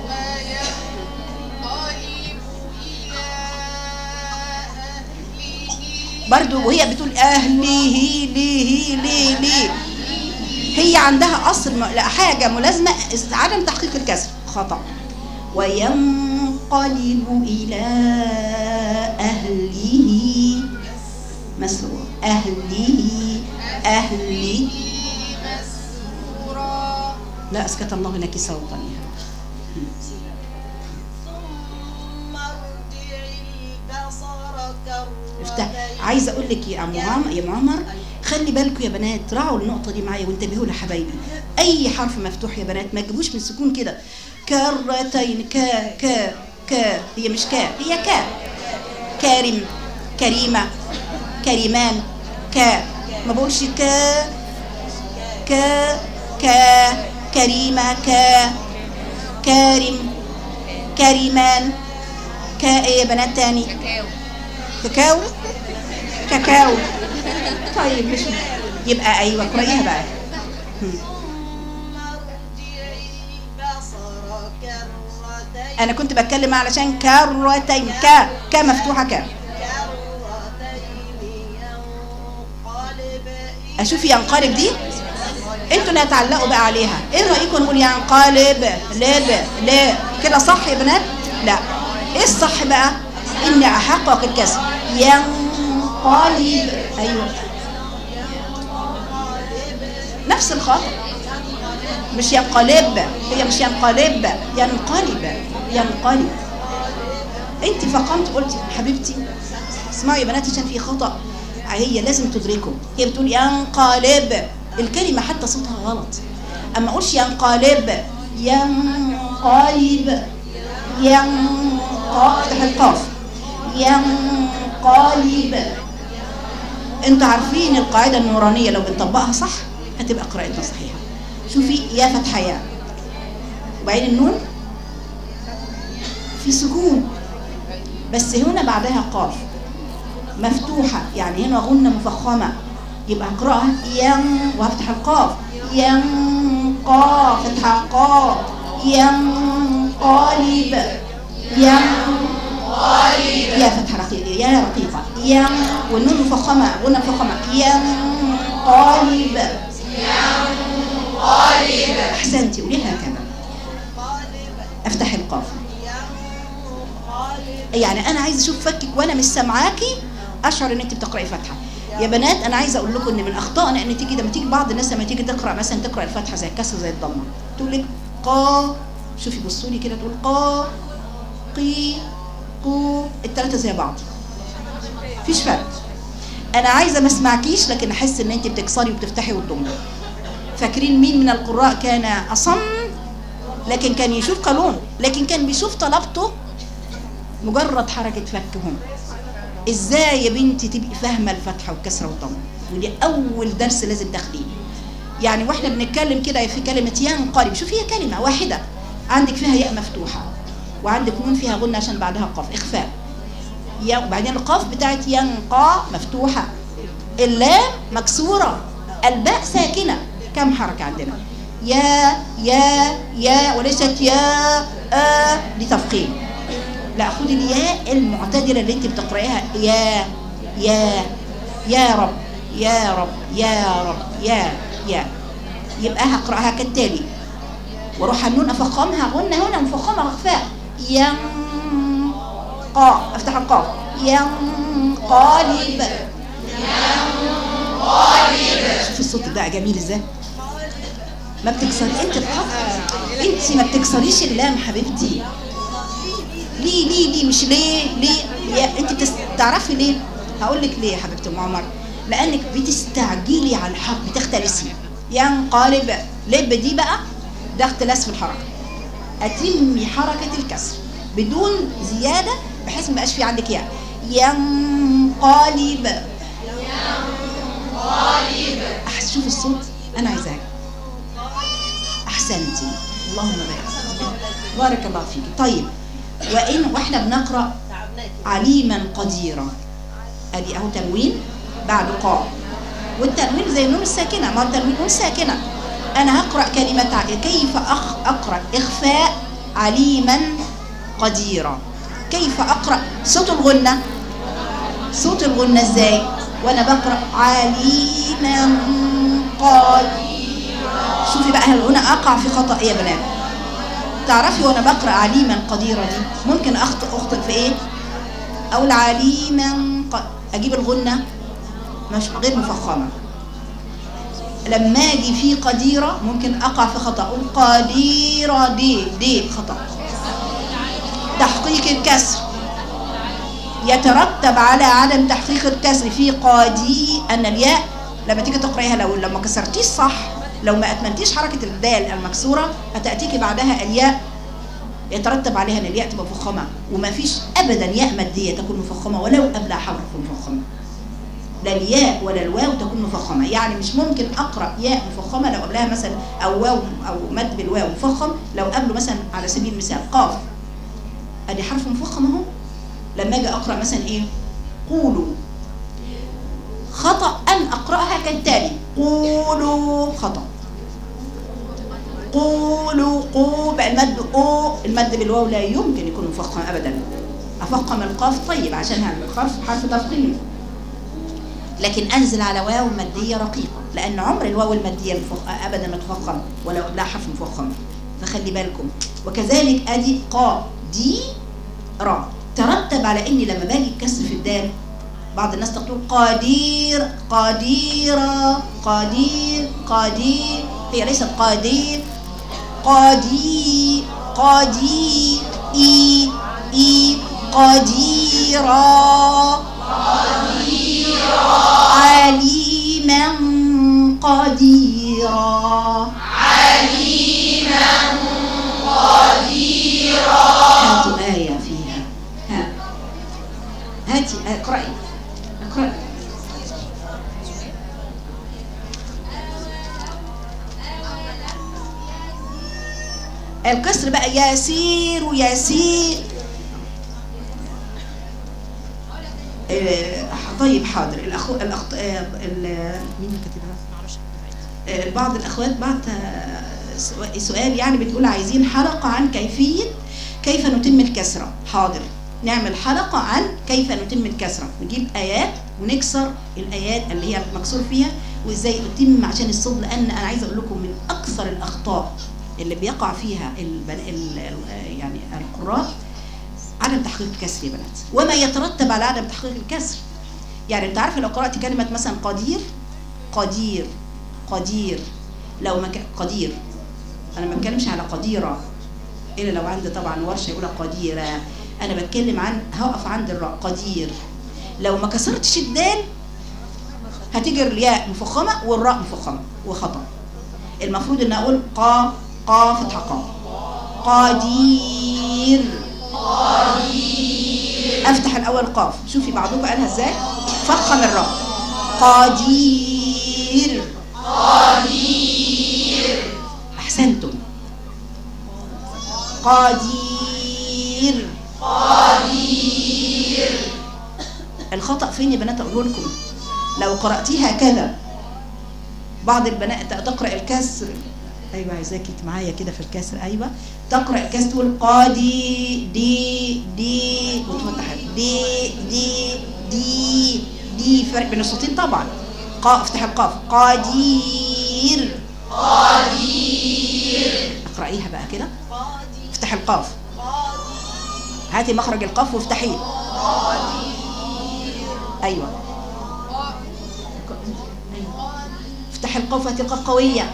برضو وهي بتقول اهلي هي لي هي لي لي هي عندها اصل لا حاجه ملازمه عدم تحقيق الكسر خطا. وينقلب الى اهله مسرور اهله اهله مسرورا لا اسكت الله لك صوتا افتح. عايزه اقول لك يا معمر يا معمر خلي بالكم يا بنات راعوا النقطه دي معايا وانتبهوا لها حبايبي. اي حرف مفتوح يا بنات ما تجيبوش من السكون كده كرتين كا كا كا هي مش كا هي كا كارم كريمه كريمان كا ما بقولش كا كا كا كريمه كا كارم كريمان كا ايه يا بنات تاني كاكاو كاكاو. طيب مش يبقى ايوه اقرايها بقى. انا كنت بتكلم علشان كرتين كا كا مفتوحه كا اشوف ينقلب دي انتوا اللي هتعلقوا بقى عليها. ايه رايكم نقول ينقلب لب لا كده صح يا بنات؟ لا ايه الصح بقى؟ اني احقق الكسر ينقلب ايوه نفس الخط مش ينقلب هي مش ينقلب ينقلب ينقلب. انت فقمت قلتي حبيبتي اسمعوا يا بنات عشان في خطأ هي لازم تدركوا. هي بتقول ينقلب الكلمة حتى صوتها غلط اما اقولش ينقلب ينقلب ينقلب افتح القاف ينقلب. انتوا عارفين القاعدة النورانية لو بنطبقها صح هتبقى قراءتنا صحيحة. شوفي يا فتحة يا وبعدين النون في سكون بس هنا بعدها قاف مفتوحة يعني هنا غنة مفخمة يبقى هقراها ين وهفتح القاف ينقا فتحة قا ينقلب ينقلب يا فتحة رقيقة يا رقيقة ين والنون مفخمة غنة مفخمة ينقلب ينقلب. احسنتي قوليها هكذا افتح القاف يعني انا عايزه اشوف فكك وانا مش سامعاكي اشعر ان انت بتقراي فتحه. يا بنات انا عايزه اقول لكم ان من اخطائنا ان تيجي لما تيجي بعض الناس لما تيجي تقرا مثلا تقرا الفتحه زي الكسر زي الضمه تقول لك قا شوفي بصوا لي كده تقول قا قي قو الثلاثه زي بعض مفيش فرق. انا عايزه ما اسمعكيش لكن احس ان انت بتكسري وبتفتحي وتضمي فاكرين مين من القراء كان أصم لكن كان يشوف قانون، لكن كان بيشوف طلبته مجرد حركة فكهم. ازاي يا بنتي تبقي فاهمة الفتحة والكسرة والضم؟ ودي أول درس لازم تاخديه. يعني واحنا بنتكلم كده في كلمة ينقلب، شوف هي كلمة واحدة عندك فيها ياء مفتوحة وعندك نون فيها غنة عشان بعدها قاف إخفاء، وبعدين القاف بتاعت ينقى مفتوحة، اللام مكسورة، الباء ساكنة. كم حركة عندنا؟ يا يا يا وليست يا آ دي تفخيم. لا، خدي الياء المعتدلة اللي انت بتقرأيها، يا يا يا رب يا رب يا رب يا يا، يبقى هقرأها كالتالي، واروح النون افخمها غنة هنا مفخمة اخفاء، ينقى افتح القاف، ينقلب ينقلب. شوف الصوت بقى جميل ازاي، ما بتكسر انت الحرف، انت ما بتكسريش اللام حبيبتي. ليه ليه ليه مش ليه ليه يا انت بتعرفي ليه؟ هقول لك ليه يا حبيبتي ام عمر، لانك بتستعجلي على الحرف، بتختلسي. ينقلب لب دي بقى ده اختلاس في الحركه، اتمي حركه الكسر بدون زياده بحيث ما يبقاش في عندك ياء. ينقلب ينقلب. شوف الصوت، انا عايزاك. احسنتي، اللهم بارك، بارك الله فيك. طيب، وإن واحنا بنقرأ عليما قديرا، ادي اهو تنوين بعد قاف، والتنوين زي النون الساكنه، ما التنوين نون ساكنه. انا هقرأ كلمة كيف أخ أقرأ إخفاء عليما قديرا. كيف أقرأ صوت الغنة؟ صوت الغنة ازاي وانا بقرأ عليما قديرا؟ شوفي بقى هنا اقع في خطأ ايه يا بنات؟ تعرفي وانا بقرأ عليما قديرة دي ممكن اخطئ اخطئ في ايه؟ اقول عليما قد... اجيب الغنة مش غير مفخمة. لما اجي في قديرة ممكن اقع في خطأ، اقول قديرة دي دي خطأ. تحقيق الكسر يترتب على عدم تحقيق الكسر في قادي ان الياء لما تيجي تقرأيها لو لما كسرتيش صح، لو ما اتممتيش حركة الدال المكسورة هتأتيكي بعدها الياء يترتب عليها ان الياء تبقى مفخمة، وما فيش ابدا ياء مادية تكون مفخمة ولو قبلها حرف مفخمة. لا الياء ولا الواو تكون مفخمة، يعني مش ممكن اقرأ ياء مفخمة لو قبلها مثلا او واو او مد بالواو مفخم، لو قبله مثلا على سبيل المثال قاف ادي حرف مفخم اهو. لما اجي اقرأ مثلا ايه؟ قولوا، خطأ ان اقرأها كالتالي، قولوا خطأ. قولوا قو بقى المد او، المد بالواو لا يمكن يكون مفخم ابدا. افخم القاف طيب عشان الحرف حرف تفخيم، لكن انزل على واو ماديه رقيقه، لان عمر الواو الماديه ابدا ما تفخم ولو لا حرف مفخم، فخلي بالكم. وكذلك ادي قا دي را، ترتب على اني لما باجي الكسر في الدال بعض الناس تقول قدير قديرة قدير قدير، هي ليست قدير، قدير قدير إي إي قديرة قديرة عليما قديرا عليما قديرا. هاتوا آية فيها، ها هاتي اقرأي اقرأي. الكسر بقى يسير ويسير. آه طيب حاضر. الاخ الاخ آه مين اللي كاتبها؟ آه بعض الاخوات بعت سؤال يعني بتقول عايزين حلقة عن كيفية كيف نتم الكسرة. حاضر، نعمل حلقة عن كيف نتم الكسرة، نجيب آيات ونكسر الآيات اللي هي مكسور فيها وإزاي نتم عشان الصوت، لأن أنا عايزة أقول لكم من أكثر الأخطاء اللي بيقع فيها البن... ال... يعني القراء عدم تحقيق الكسر يا بنات، وما يترتب على عدم تحقيق الكسر. يعني أنت عارفة لو قرأت كلمة مثلا قدير قدير قدير، لو ما ك... قدير، أنا ما بتكلمش على قديرة إلا لو عندي طبعا ورشة يقولها قديرة، أنا بتكلم عن هقف عند الراء قدير. لو ما كسرتش الدال هتيجي الياء مفخمة والراء مفخمة وخطأ. المفروض ان اقول قا قا فتحه قا قدير قدير افتح الاول قاف. شوفي بعضكم قالها ازاي، فخم الراء قدير قدير. احسنتم قدير قدير. الخطأ فين يا بنات؟ اقول لكم لو قرأتيها كذا، بعض البنات تقرأ الكسر، ايوه عايزاكي معايا كده في الكسر، ايوه تقرأ الكسر تقول قادي دي دي وتفتح دي دي دي دي، فرق بين الصوتين طبعا. قا افتح القاف قدير قدير. اقرأيها بقى كده، افتح القاف، هاتي مخرج القاف وافتحيه. ايوه افتح القاف، هاتي القاف قويه.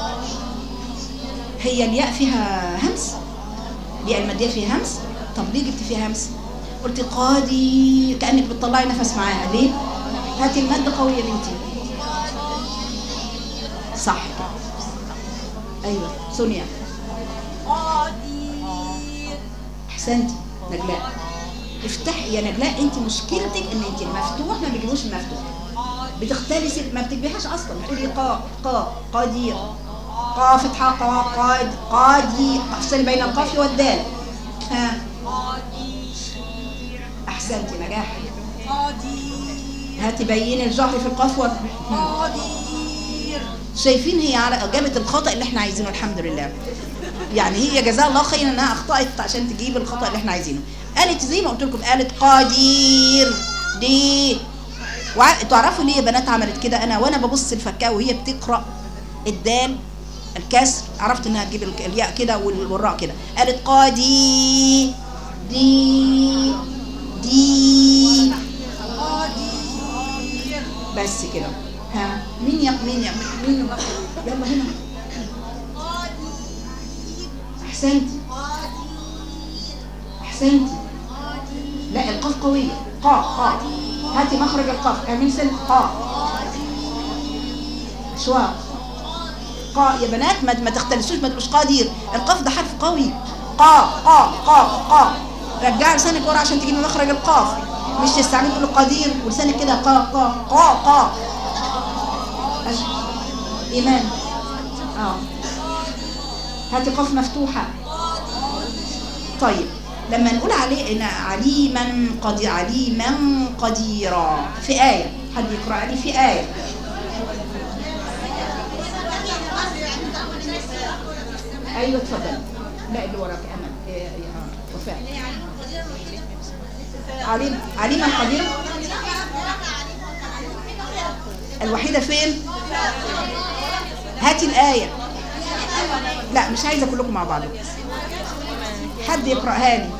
هي الياء فيها همس، الياء الماديه فيها همس. طب ليه جبت فيها همس؟ قلت قادي كانك بتطلعي نفس معاها. ليه؟ هاتي الماده قويه يا بنتي. صح كده. ايوه سونيا احسنتي. نجلاء افتحي يا نجلاء. انت مشكلتك ان انت المفتوح ما بيجيبوش المفتوح، بتختلسي ما بتكبحش اصلا. بتقولي قا قا قدير، قا فتحه قا قاد قادي، افصلي بين القاف والدال. ها احسنتي نجاح. هاتي بيني الجهر في القاف وال... شايفين هي على جابت الخطأ اللي احنا عايزينه الحمد لله. يعني هي جزاها الله خيرا انها اخطأت عشان تجيب الخطأ اللي احنا عايزينه. قالت زي ما قلت لكم، قالت قدير دي. وتعرفوا ليه يا بنات عملت كده؟ انا وانا ببص الفكاء وهي بتقرأ الدال الكسر عرفت انها تجيب الياء كده والراء كده. قالت قادي دي دي بس كده. ها مين يا مين يا مين؟ يلا هنا احسنتي احسنتي. لا القاف قويه. قا قا هاتي مخرج القاف، اعملي سن قا شواء قا يا بنات. ما, ما تختلسوش، ما تبقوش قادير. القاف ده حرف قوي. قا قا قا قا. رجعي لسانك ورا عشان تجيبي مخرج القاف، مش تستعملي تقولي قدير ولسانك كده قا قا قا قا. ايمان اه هاتي قاف مفتوحه. طيب لما نقول عليه ان عليما قدير، عليما قديرا في آية، حد يقرأ لي في آية. ايوه اتفضل. لا اللي وراك امل. إيه اه وفاء. عليم عليما قدير الوحيدة فين؟ هاتي الآية. لا مش عايزة كلكم مع بعض، حد يقرأها لي.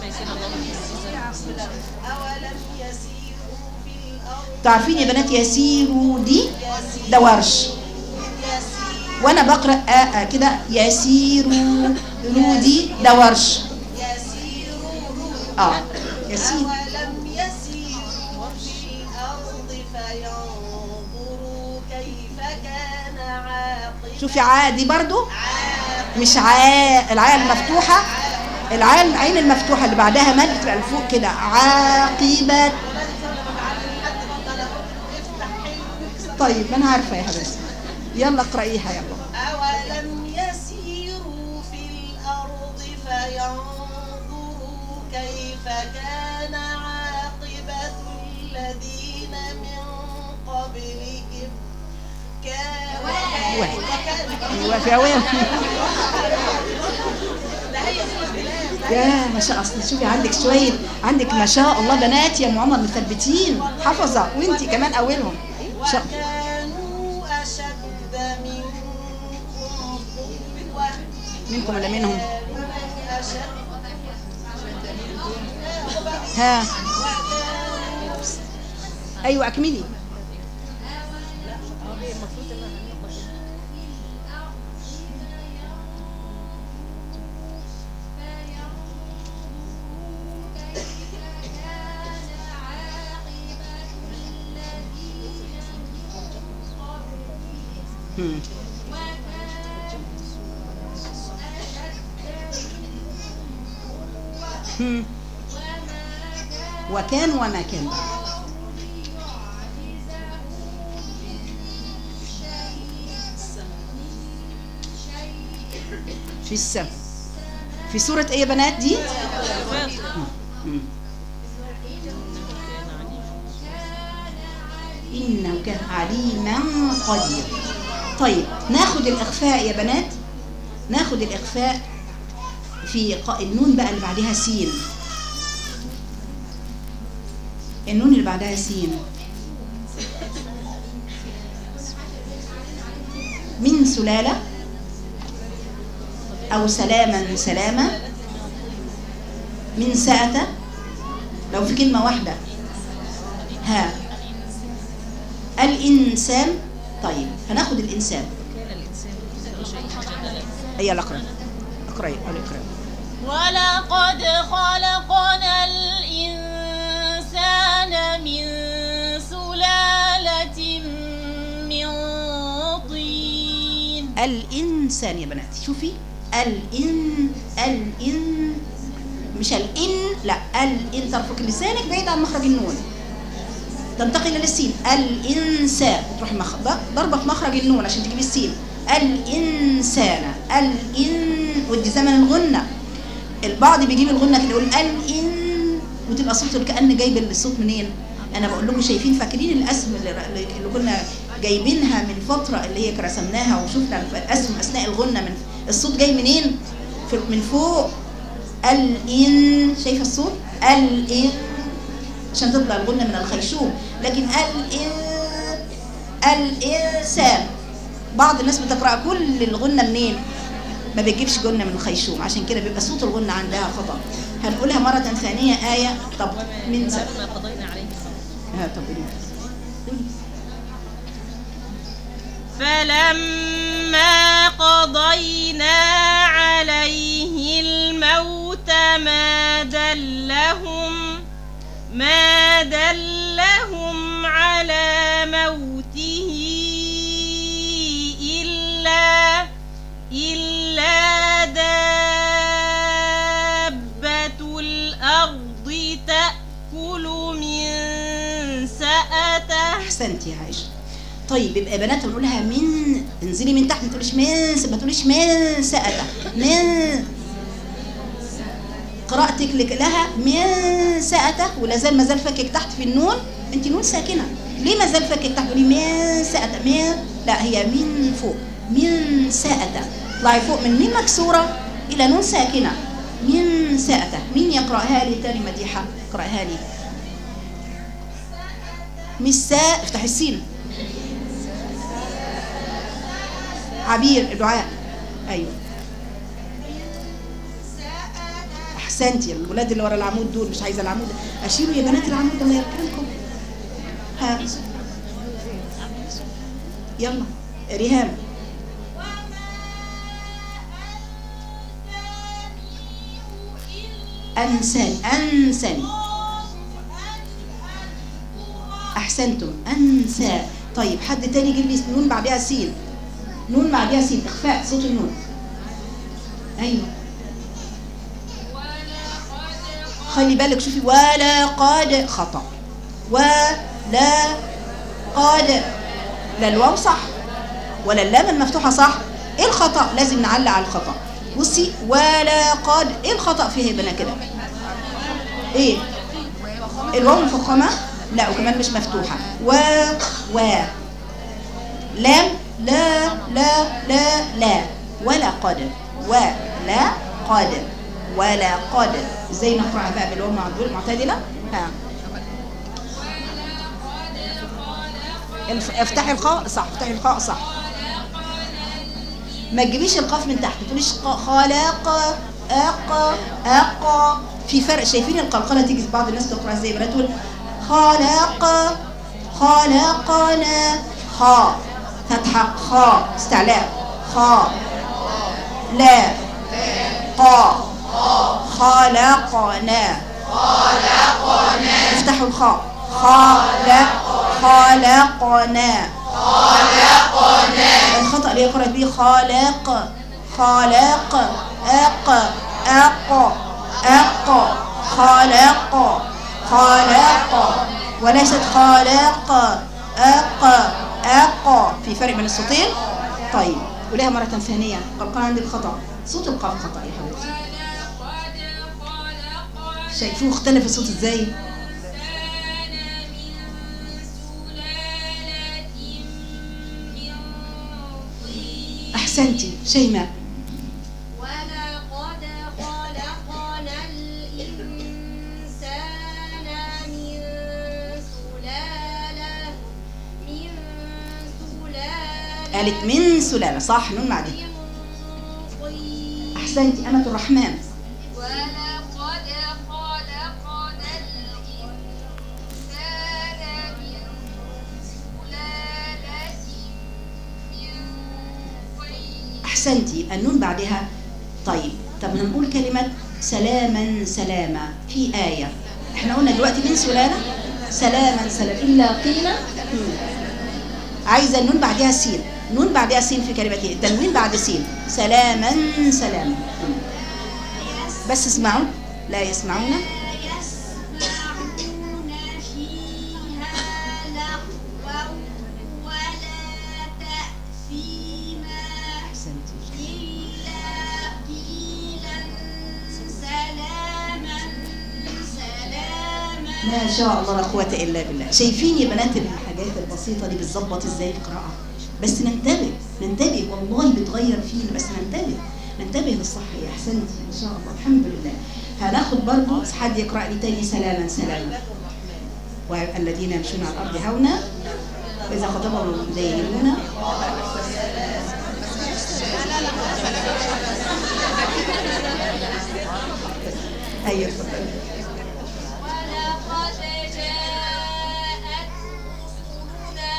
تعرفين يا بنات يسيروا دي ده ورش، وانا بقرأ آه كده يسيروا رو دي ده ورش. اه يسير. شوفي عادي برضو مش عا العاء المفتوحة، العاء العين المفتوحة اللي بعدها مد تبقى لفوق كده. عاقبة. طيب ما انا عارفة يا حبيبتي. يلا اقرأيها يلا. أولم يسيروا في الأرض فينظروا كيف كان عاقبة الذين من قبلهم كانوا يا ما شاء الله. شوفي عندك شوية، عندك ما شاء الله بنات يا معمر مثبتين حفظة، وانتي كمان اولهم. وكانوا أشد منكم قوة. منكم ولا منهم؟ ها ايوه اكملي. هم. وكان وما كان في السماء. في سورة ايه يا بنات دي؟ هم. إنه كان عليما قدير. طيب ناخد الإخفاء يا بنات، ناخد الإخفاء في النون بقى اللي بعدها سين. النون اللي بعدها سين. من سلالة أو سلاما سلاما. من ساعة لو في كلمة واحدة. ها الإنسان. طيب هناخد الإنسان. هيا اقرأ اقرأي اقرأي. ولقد خلقنا الإنسان من سلالة من طين. الإنسان يا بنات شوفي الإن الإن مش الإن، لا الإن ترفق لسانك بعيد عن مخرج النون، تنتقل للسين. الإنسان وتروحي مخ... ضربة في مخرج النون عشان تجيبي السين. الإنسان الإن ودي زمن الغنة. البعض بيجيب الغنة كده يقول الإن وتبقى صوته كأن جايب الصوت منين. أنا بقول لكم شايفين فاكرين الأسم اللي, اللي كنا جايبينها من فترة اللي هي رسمناها وشفنا الأسم أثناء الغنة من الصوت جاي منين؟ من فوق. الإن شايفة الصوت؟ الإن عشان تطلع الغنة من الخيشوم. لكن الإن الإنسان بعض الناس بتقرأ كل الغنة منين؟ ما بيجيبش غنة من الخيشوم، عشان كده بيبقى صوت الغنة عندها خطأ. هنقولها مرة ثانية آية. طب من سنة قضينا عليه. ها طب قولي. فلما قضينا عليه الموت ما دلهم ما دلهم على موته إلا إلا دابة الأرض تأكل من سأته. أحسنت يا عائشة. طيب يبقى بنات بنقولها من، انزلي من تحت، ما تقوليش من، ما تقوليش من سأته. من قراءتك لها من سأته ولا زال ما زال فكك تحت في النون. انت نون ساكنه، ليه ما زال فكك تحت؟ تقولي من سأته. من لا هي من فوق. من سأته طلعي فوق من ميم مكسوره الى نون ساكنه. من سأته. مين يقراها لي تاني؟ مديحه اقراها لي. مش ساء افتحي السين. عبير دعاء. ايوه احسنتي. الولاد اللي ورا العمود دول مش عايزه العمود، اشيلوا يا بنات العمود الله يكرمكم. ها يلا ريهام. انساني انساني. احسنتم انسى. طيب حد تاني يجيب لي نون بعدها سين. نون بعدها سين اخفاء صوت النون. ايوه خلي بالك شوفي. ولا قاد خطأ. ولا قاد لا الواو صح ولا اللام المفتوحة صح. ايه الخطأ؟ لازم نعلق على الخطأ. بصي ولا قاد ايه الخطأ فيها هنا كده؟ ايه الواو مفخمة؟ لا وكمان مش مفتوحة. و و لام لا لا لا لا ولا قاد. ولا قاد ولا قاد. ازاي نقرأها بقى بالواو المعتدلة؟ ها افتحي الخاء صح. افتحي الخاء صح. ما تجيبيش القاف من تحت، ما تقوليش خلق اق اق. في فرق. شايفين القلقلة تيجي بعض الناس تقرأ ازاي؟ بنات تقول خلق خلقنا خاء فتحة خاء استعلاء خاء لا قا خلقنا خلقنا. افتحوا الخاء. خلق خلقنا خلقنا. الخطأ اللي يقرأ به خالق خالق اق اق اق خلق خلق وليست خالق. أق أق في فرق بين الصوتين. طيب قوليها مرة ثانية. قلقان عندك خطأ، صوت القاف خطأ يا حبيبتي. شايفوه اختلف الصوت ازاي؟ أحسنتي شيماء. ولقد خلقنا الإنسان من سلالة من سلالة قالت من سلالة صح، نون مع دي. من طين. أحسنتي أمة الرحمن. ولقد خلقنا الإنسان من سلالة من طين. أحسنتي النون بعدها. طيب طب هنقول كلمة سلاما سلاما في آية. احنا قلنا دلوقتي من سلالة سلاما سلاما إلا قيل. عايزة النون بعدها سين. نون بعدها سين في كلمتين، التنوين بعد سين. سلاما سلاما. بس اسمعوا. لا يسمعون. لا يسمعون فيها لغوا ولا تأثيما أحسنتي. إلا قيلا سلاما سلاما. ما شاء الله لا قوة إلا بالله. شايفين يا بنات الحاجات البسيطة دي بتظبط ازاي القراءة؟ بس ننتبه ننتبه والله بتغير فينا، بس ننتبه ننتبه للصح. يا أحسنتي ما شاء الله الحمد لله. هناخد برضو حد يقرأ لي تاني سلاما سلاما. والذين يمشون على الأرض هونا وإذا خطبهم الجاهلون أيوة اتفضلي. ولقد جاءت رسلنا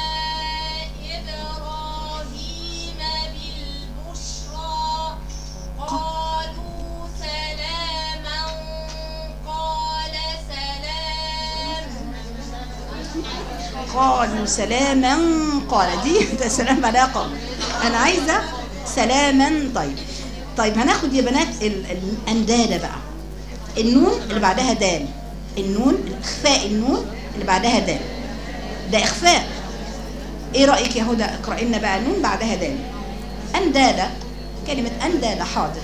إبراهيم بالبشرى قالوا سلاما قال سلام. قالوا سلاما قال دي ده سلام علاقة. أنا عايزة سلاما. طيب طيب هناخد يا بنات ال- الأندادة بقى. النون اللي بعدها دال. النون إخفاء النون اللي بعدها دال ده إخفاء. إيه رأيك يا هدى؟ اقرأي لنا بقى نون بعدها دال. أندادة كلمة أندادة. حاضر.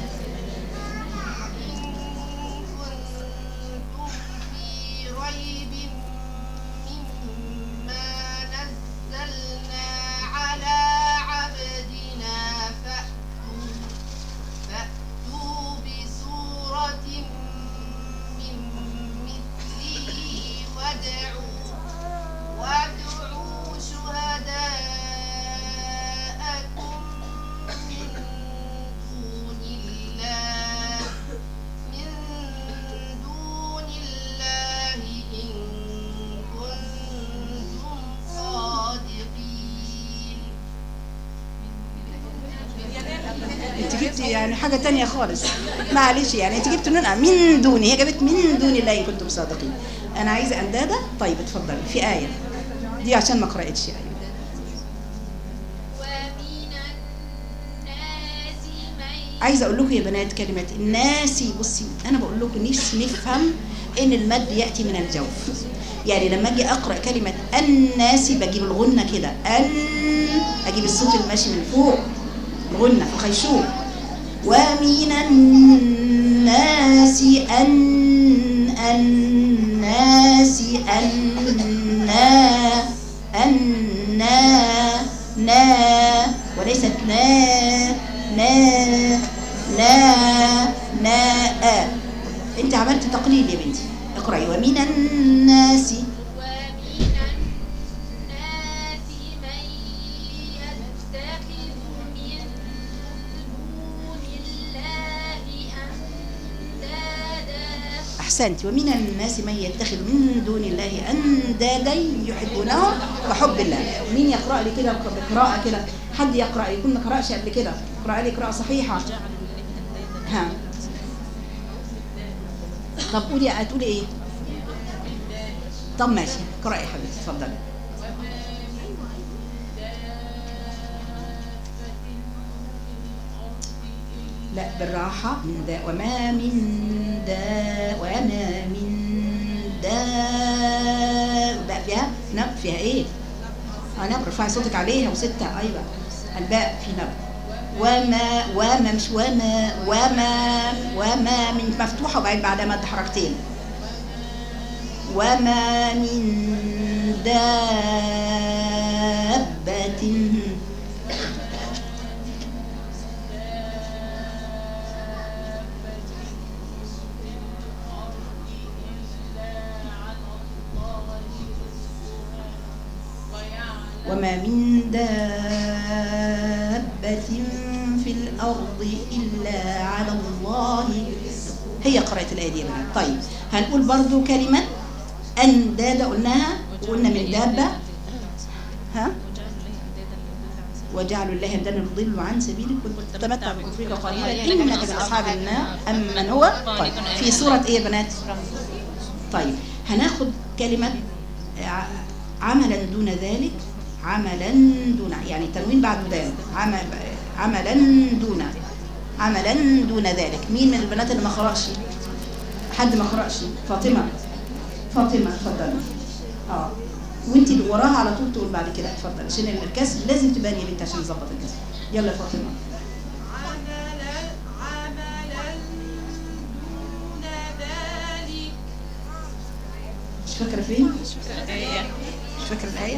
كنتم في ريب مما نزلنا على عبدنا فأتوا فأتوا بسورة من مثله وادعوا وادعوا شهداءكم من دون الله من دون الله إن كنتم صادقين. انت جبتي يعني حاجة تانية خالص. معلش يعني انت جبت نون من دون، هي جابت من دون الله إن كنتم صادقين. أنا عايزة أندادة. طيب اتفضلي في آية دي عشان ما قرأتش. أيوة ومن الناس من عايزه اقول لكم يا بنات كلمه الناس. بصي انا بقول لكم نفسي نفهم ان المد ياتي من الجوف. يعني لما اجي اقرا كلمه الناس بجيب الغنه كده ان، اجيب الصوت الماشي من فوق الغنه في خيشوم. ومن الناس ان الناس أنا أنا نا وليست نا نا نا نا. انت عملت تقليل يا بنتي. اقرأي ومن الناس. ومن الناس من يتخذ من دون الله أندادا. أحسنت. ومن الناس من يتخذ من دون الله أندادا يحبونهم وحب الله. مين يقرأ لي كده بقراءة كده؟ حد يقرأ يكون ما قرأش قبل كده. اقرأ لي قراءة صحيحة. ها طب قولي هتقولي ايه؟ طب ماشي اقرأي يا حبيبتي اتفضلي. لا بالراحة من دا. وما من دا وما من دا بقى فيها نب فيها ايه؟ اه نب ارفعي صوتك عليها وستة. ايوه الباء في نب. وما وما مش وما وما وما من مفتوحة وبعد بعدها مد حركتين. وما من دابة وما من دابة في الأرض إلا على الله. هي قرأت الآية دي. طيب هنقول برضو كلمة أنداد قلناها وقلنا من دابة. ها وجعلوا الله أندادا ليضلوا عن سبيلك وتمتع بكفرك قليلا إنك من أصحاب النار أم من هو. طيب في سورة إيه يا بنات؟ طيب هناخد كلمة عملا دون ذلك. عملا دون يعني تنوين بعد دال. عمل عملا دون عملا دون ذلك. مين من البنات اللي ما قرأش؟ حد ما قرأش؟ فاطمة فاطمة اتفضلي. اه وانت اللي وراها على طول تقول بعد كده اتفضل عشان الكسر لازم تبان يا بنت عشان نظبط الكسر. يلا يا فاطمة. عملا عملا دون ذلك. مش فاكرة فين؟ مش فاكرة الآية؟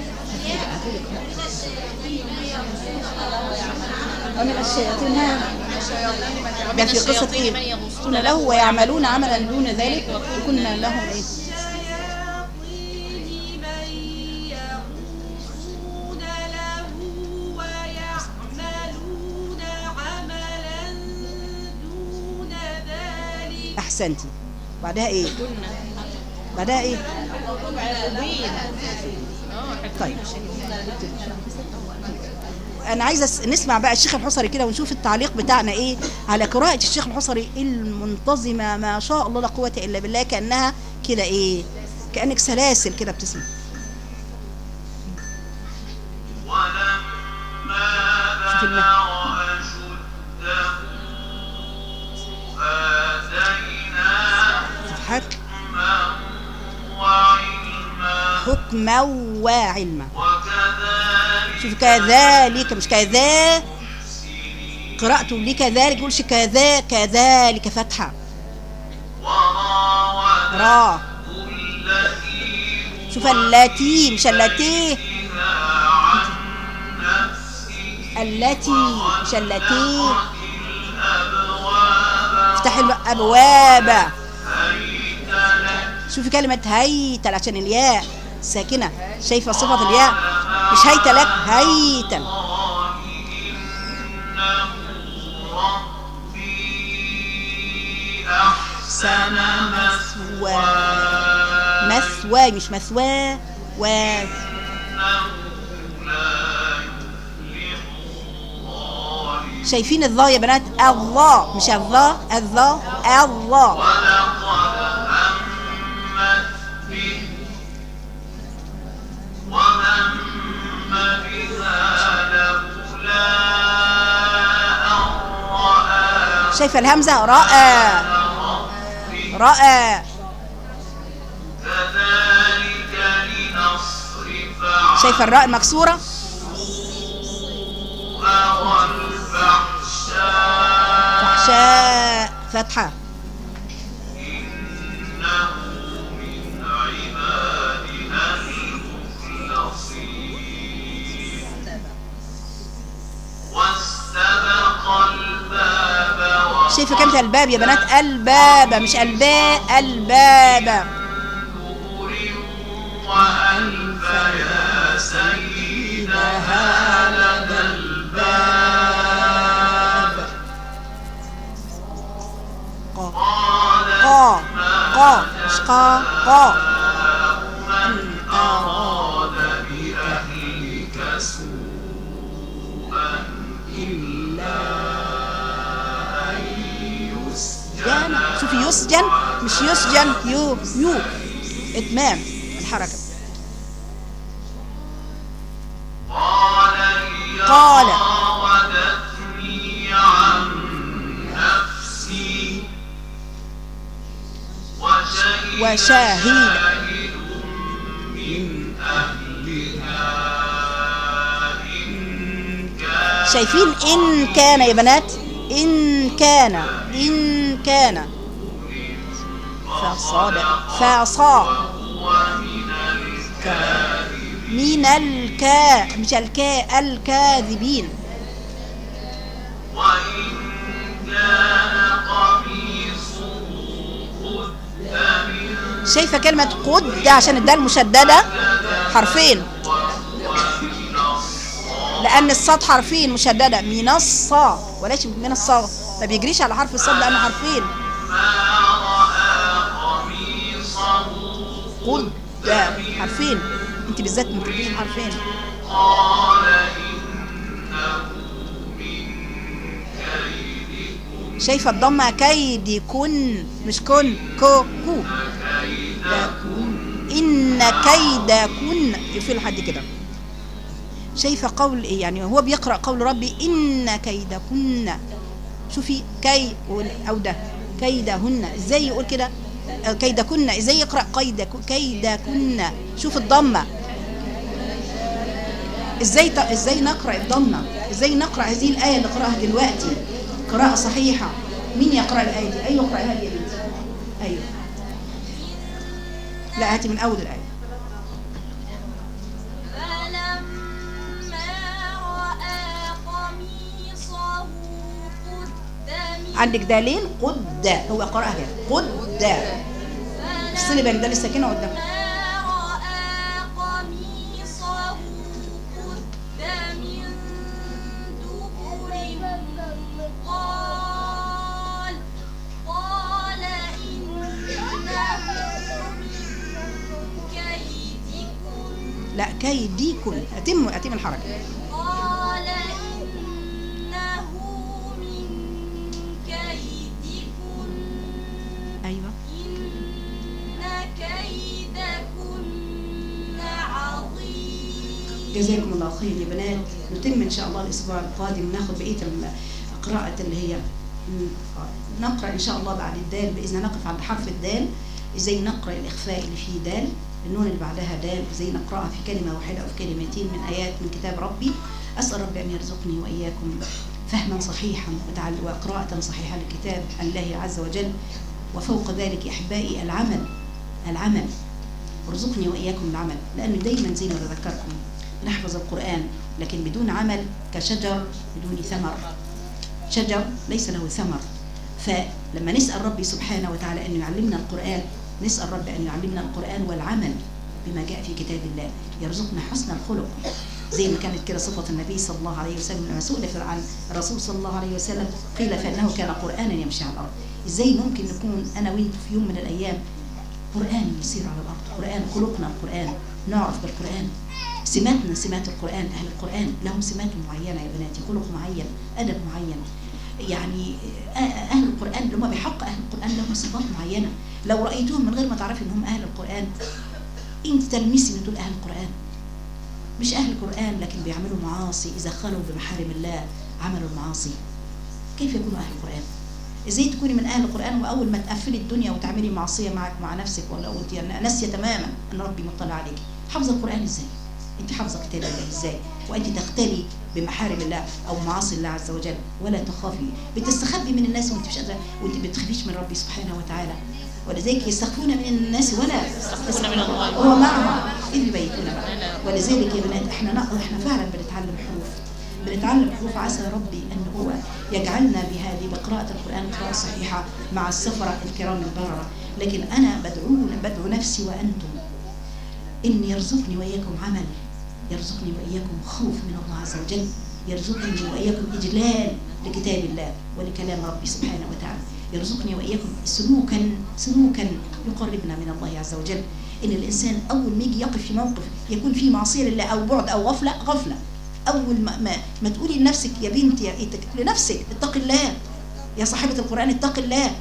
ومن الشياطين ده في قصة ايه؟ يغوصون له ويعملون عملا دون ذلك وكنا لهم ايه؟ احسنتي. بعدها ايه؟ بعدها ايه؟ طيب انا عايزه نسمع بقى الشيخ الحصري كده ونشوف التعليق بتاعنا ايه على قراءه الشيخ الحصري المنتظمه ما شاء الله لا قوه الا بالله. كانها كده ايه؟ كانك سلاسل كده بتسمع. شوف حكما وعلما. شوف كذلك مش كذا قرأته لكذلك يقولش كذا كذلك فتحة را. شوف التي مش التي التي مش التي. افتح الابواب. شوفي كلمة هيتل عشان الياء ساكنة. شايفة صفة الياء مش هيت لك هيتل. أحسن مثوى مثوى مش مثوى و شايفين الظا يا بنات؟ الله مش الظا الظا الله. شايفة الهمزة؟ رأى رأى. شايفة الراء المكسورة؟ فحشاء فتحة. شايفة كلمة الباب يا بنات؟ الباب مش الباء الباب. وألف يا سيدها لدى الباب. قا قا قا مش قا قا. إن أراد بأهلك سوءا إلا شوفي يسجن مش يسجن يو يو اتمام الحركة. قال وشاهد. شايفين إن كان يا بنات؟ إن كان إن كان فصاد فصا من الكا مش الكا الكاذبين. شايفة كلمة قد عشان الدال مشددة حرفين، لأن الصاد حرفين مشددة، من الصاد وليس من الصاد، ما بيجريش على حرف الصاد لأنه حرفين. قد حرفين، انت بالذات ما بتجريش حرفين. شايفة الضمة كيد كن مش كن كو كو إن كيد كن يقفل لحد كده. شايفة قول إيه يعني هو بيقرأ قول ربي إن كيد كن. شوفي كي أو ده كيدهن إزاي يقول كده كيد كن، إزاي يقرأ قيد كيد كن. شوف الضمة إزاي إزاي نقرأ الضمة، إزاي نقرأ هذه الآية اللي قرأها دلوقتي قراءة صحيحة. مين يقرأ الآية دي؟ أيوة اقرأها لي يا بنتي. أيوة لا هاتي من أول الآية. عندك دالين قد هو قرأها كده قد. افصلي بين دال الساكنة قدام. لا كيديكن أتم أتم الحركة. قال إنه من كيدكن. أيوة إن كيدكن عظيم. جزاكم الله خير يا بنات. نتم إن شاء الله الأسبوع القادم ناخد بقية القراءة اللي هي نقرأ إن شاء الله بعد الدال بإذن الله. نقف عند حرف الدال إزاي نقرأ الإخفاء اللي فيه دال، النون اللي بعدها دال زي نقرأها في كلمة واحدة أو في كلمتين من آيات من كتاب ربي. أسأل ربي أن يرزقني وإياكم فهما صحيحا وقراءة صحيحة لكتاب الله عز وجل. وفوق ذلك أحبائي العمل العمل ارزقني وإياكم العمل، لأنه دايما زي ما بذكركم نحفظ القرآن لكن بدون عمل كشجر بدون ثمر، شجر ليس له ثمر. فلما نسأل ربي سبحانه وتعالى أن يعلمنا القرآن نسأل ربي أن يعلمنا القرآن والعمل بما جاء في كتاب الله، يرزقنا حسن الخلق زي ما كانت كده صفة النبي صلى الله عليه وسلم لما سئل عن الرسول صلى الله عليه وسلم قيل فإنه كان قرآنا يمشي على الأرض. إزاي ممكن نكون أنا وإنت في يوم من الأيام قرآن يسير على الأرض، قرآن خلقنا القرآن، نعرف بالقرآن، سماتنا سمات القرآن. أهل القرآن لهم سمات معينة يا بناتي، خلق معين، أدب معين. يعني أهل القرآن اللي هم بحق أهل القرآن لهم صفات معينة، لو رأيتهم من غير ما تعرفي إنهم أهل القرآن أنت تلمسي من دول أهل القرآن. مش أهل القرآن لكن بيعملوا معاصي، إذا خلوا بمحارم الله عملوا المعاصي. كيف يكونوا أهل القرآن؟ إزاي تكوني من أهل القرآن وأول ما تقفلي الدنيا وتعملي معصية معك مع نفسك ولا أنت ناسية تماما أن ربي مطلع عليك؟ حافظة القرآن إزاي؟ أنت حافظة كتاب الله إزاي؟ وأنت تختلي بمحارم الله أو معاصي الله عز وجل ولا تخافي، بتستخبي من الناس وأنت مش قادرة، وأنت بتخافيش من ربي سبحانه وتعالى. ولذلك يستخفون من الناس ولا يستخفون من الله هو معهم إذ يبيتون معه. ولذلك يا بنات إحنا نقرأ، إحنا فعلا بنتعلم حروف، بنتعلم حروف. عسى ربي أن هو يجعلنا بهذه بقراءة القرآن قراءة صحيحة مع السفرة الكرام البررة. لكن أنا بدعو بدعو نفسي وأنتم إن يرزقني وإياكم عمل، يرزقني وإياكم خوف من الله عز وجل، يرزقني وإياكم إجلال لكتاب الله ولكلام ربي سبحانه وتعالى، يرزقني وإياكم سلوكا سلوكا يقربنا من الله عز وجل. إن الإنسان أول ما يجي يقف في موقف يكون فيه معصية لله أو بعد أو غفلة غفلة أول ما, ما, ما تقولي لنفسك يا بنتي يا لنفسك اتق الله، يا صاحبة القرآن اتق الله.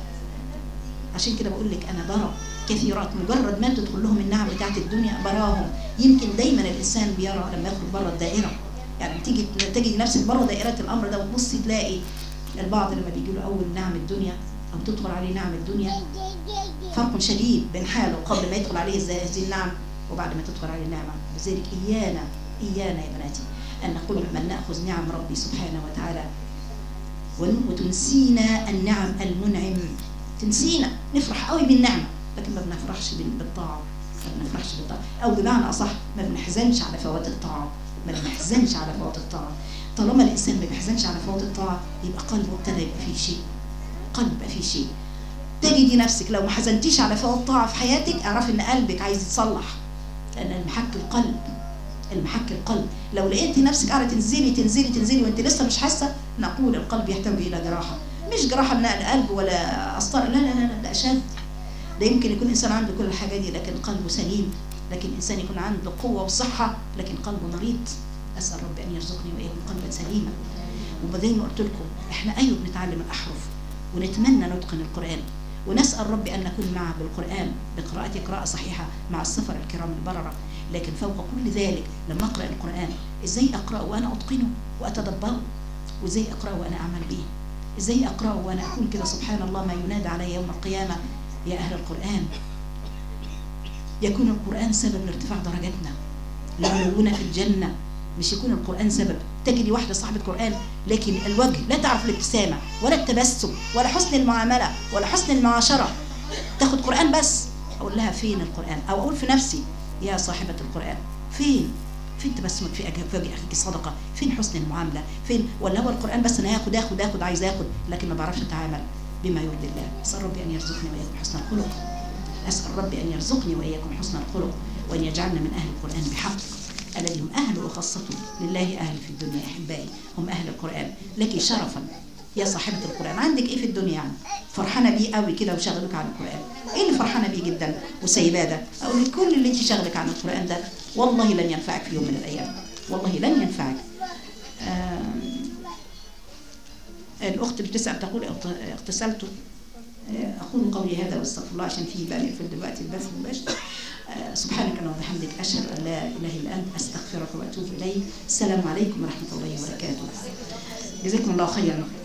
عشان كده بقول لك أنا برا كثيرات مجرد ما تدخل لهم النعم بتاعت الدنيا براهم. يمكن دايما الإنسان بيرى لما يخرج برا الدائرة، يعني تيجي تجي نفسك برا دائرة الأمر ده وتبصي تلاقي البعض لما بيجي له أول نعم الدنيا أو تدخل عليه نعم الدنيا فرق شديد بين حاله قبل ما يدخل عليه هذه النعم وبعد ما تدخل عليه النعمة. لذلك إيانا إيانا يا بناتي أن نقول من نأخذ نعم ربي سبحانه وتعالى وتنسينا النعم المنعم. تنسينا نفرح قوي بالنعمة لكن ما بنفرحش بالطاعة، ما بنفرحش بالطاعة، أو بمعنى أصح ما بنحزنش على فوات الطاعة، ما بنحزنش على فوات الطاعة. طالما الإنسان ما بيحزنش على فوات الطاعة يبقى قلبه ابتدى يبقى فيه شيء، قلب يبقى فيه شيء. تجدي نفسك لو ما حزنتيش على فوات الطاعة في حياتك اعرفي إن قلبك عايز يتصلح، لأن المحك القلب، المحك القلب. لو لقيتي نفسك قاعدة تنزلي تنزلي تنزلي وأنت لسه مش حاسة، نقول القلب يحتاج إلى جراحة، مش جراحة من القلب ولا أسطر، لا لا لا ده أشد. ده يمكن يكون إنسان عنده كل الحاجات دي لكن قلبه سليم، لكن إنسان يكون عنده قوة وصحة لكن قلبه مريض. أسأل ربي أن يرزقني وإياكم قلبا سليما. وبعدين ما قلت لكم إحنا أيوة بنتعلم الأحرف ونتمنى نتقن القرآن، ونسأل ربي أن نكون معه بالقرآن بقراءة قراءة صحيحة مع السفر الكرام البررة. لكن فوق كل ذلك لما أقرأ القرآن إزاي أقرأه وأنا أتقنه وأتدبره، وإزاي أقرأه وأنا أعمل به، إزاي أقرأه وأنا أكون كده سبحان الله ما ينادى علي يوم القيامة يا أهل القرآن. يكون القرآن سبب لارتفاع درجاتنا لعلونا في الجنة، مش يكون القرآن سبب. تجدي واحدة صاحبة قرآن لكن الوجه لا تعرف الابتسامة ولا التبسم ولا حسن المعاملة ولا حسن المعاشرة، تاخد قرآن بس. أقول لها فين القرآن؟ أو أقول في نفسي يا صاحبة القرآن فين؟ فين تبسمك في وجه أخيك صدقة؟ فين حسن المعاملة؟ فين؟ ولا هو القرآن بس أنا هاخد آخد آخد عايز آخد لكن ما بعرفش أتعامل بما يرضي الله. أسأل ربي أن يرزقني وإياكم حسن الخلق، أسأل ربي أن يرزقني وإياكم حسن الخلق وأن يجعلنا من أهل القرآن بحق الذي هم أهل وخاصته لله. أهل في الدنيا أحبائي هم أهل القرآن. لك شرفا يا صاحبة القرآن. عندك إيه في الدنيا يعني فرحانة بيه قوي كده وشغلك عن القرآن؟ إيه اللي فرحانة بيه جدا وسايباه ده؟ أقول لك كل اللي أنت شغلك عن القرآن ده والله لن ينفعك في يوم من الأيام، والله لن ينفعك. آه الأخت بتسأل تقول اغتسلت. أقول قولي هذا واستغفر الله عشان في بقى نقفل دلوقتي البث المباشر. آه سبحانك اللهم وبحمدك أشهد أن لا إله إلا أنت أستغفرك وأتوب إليك. السلام عليكم ورحمة الله وبركاته. جزاكم الله خيرا.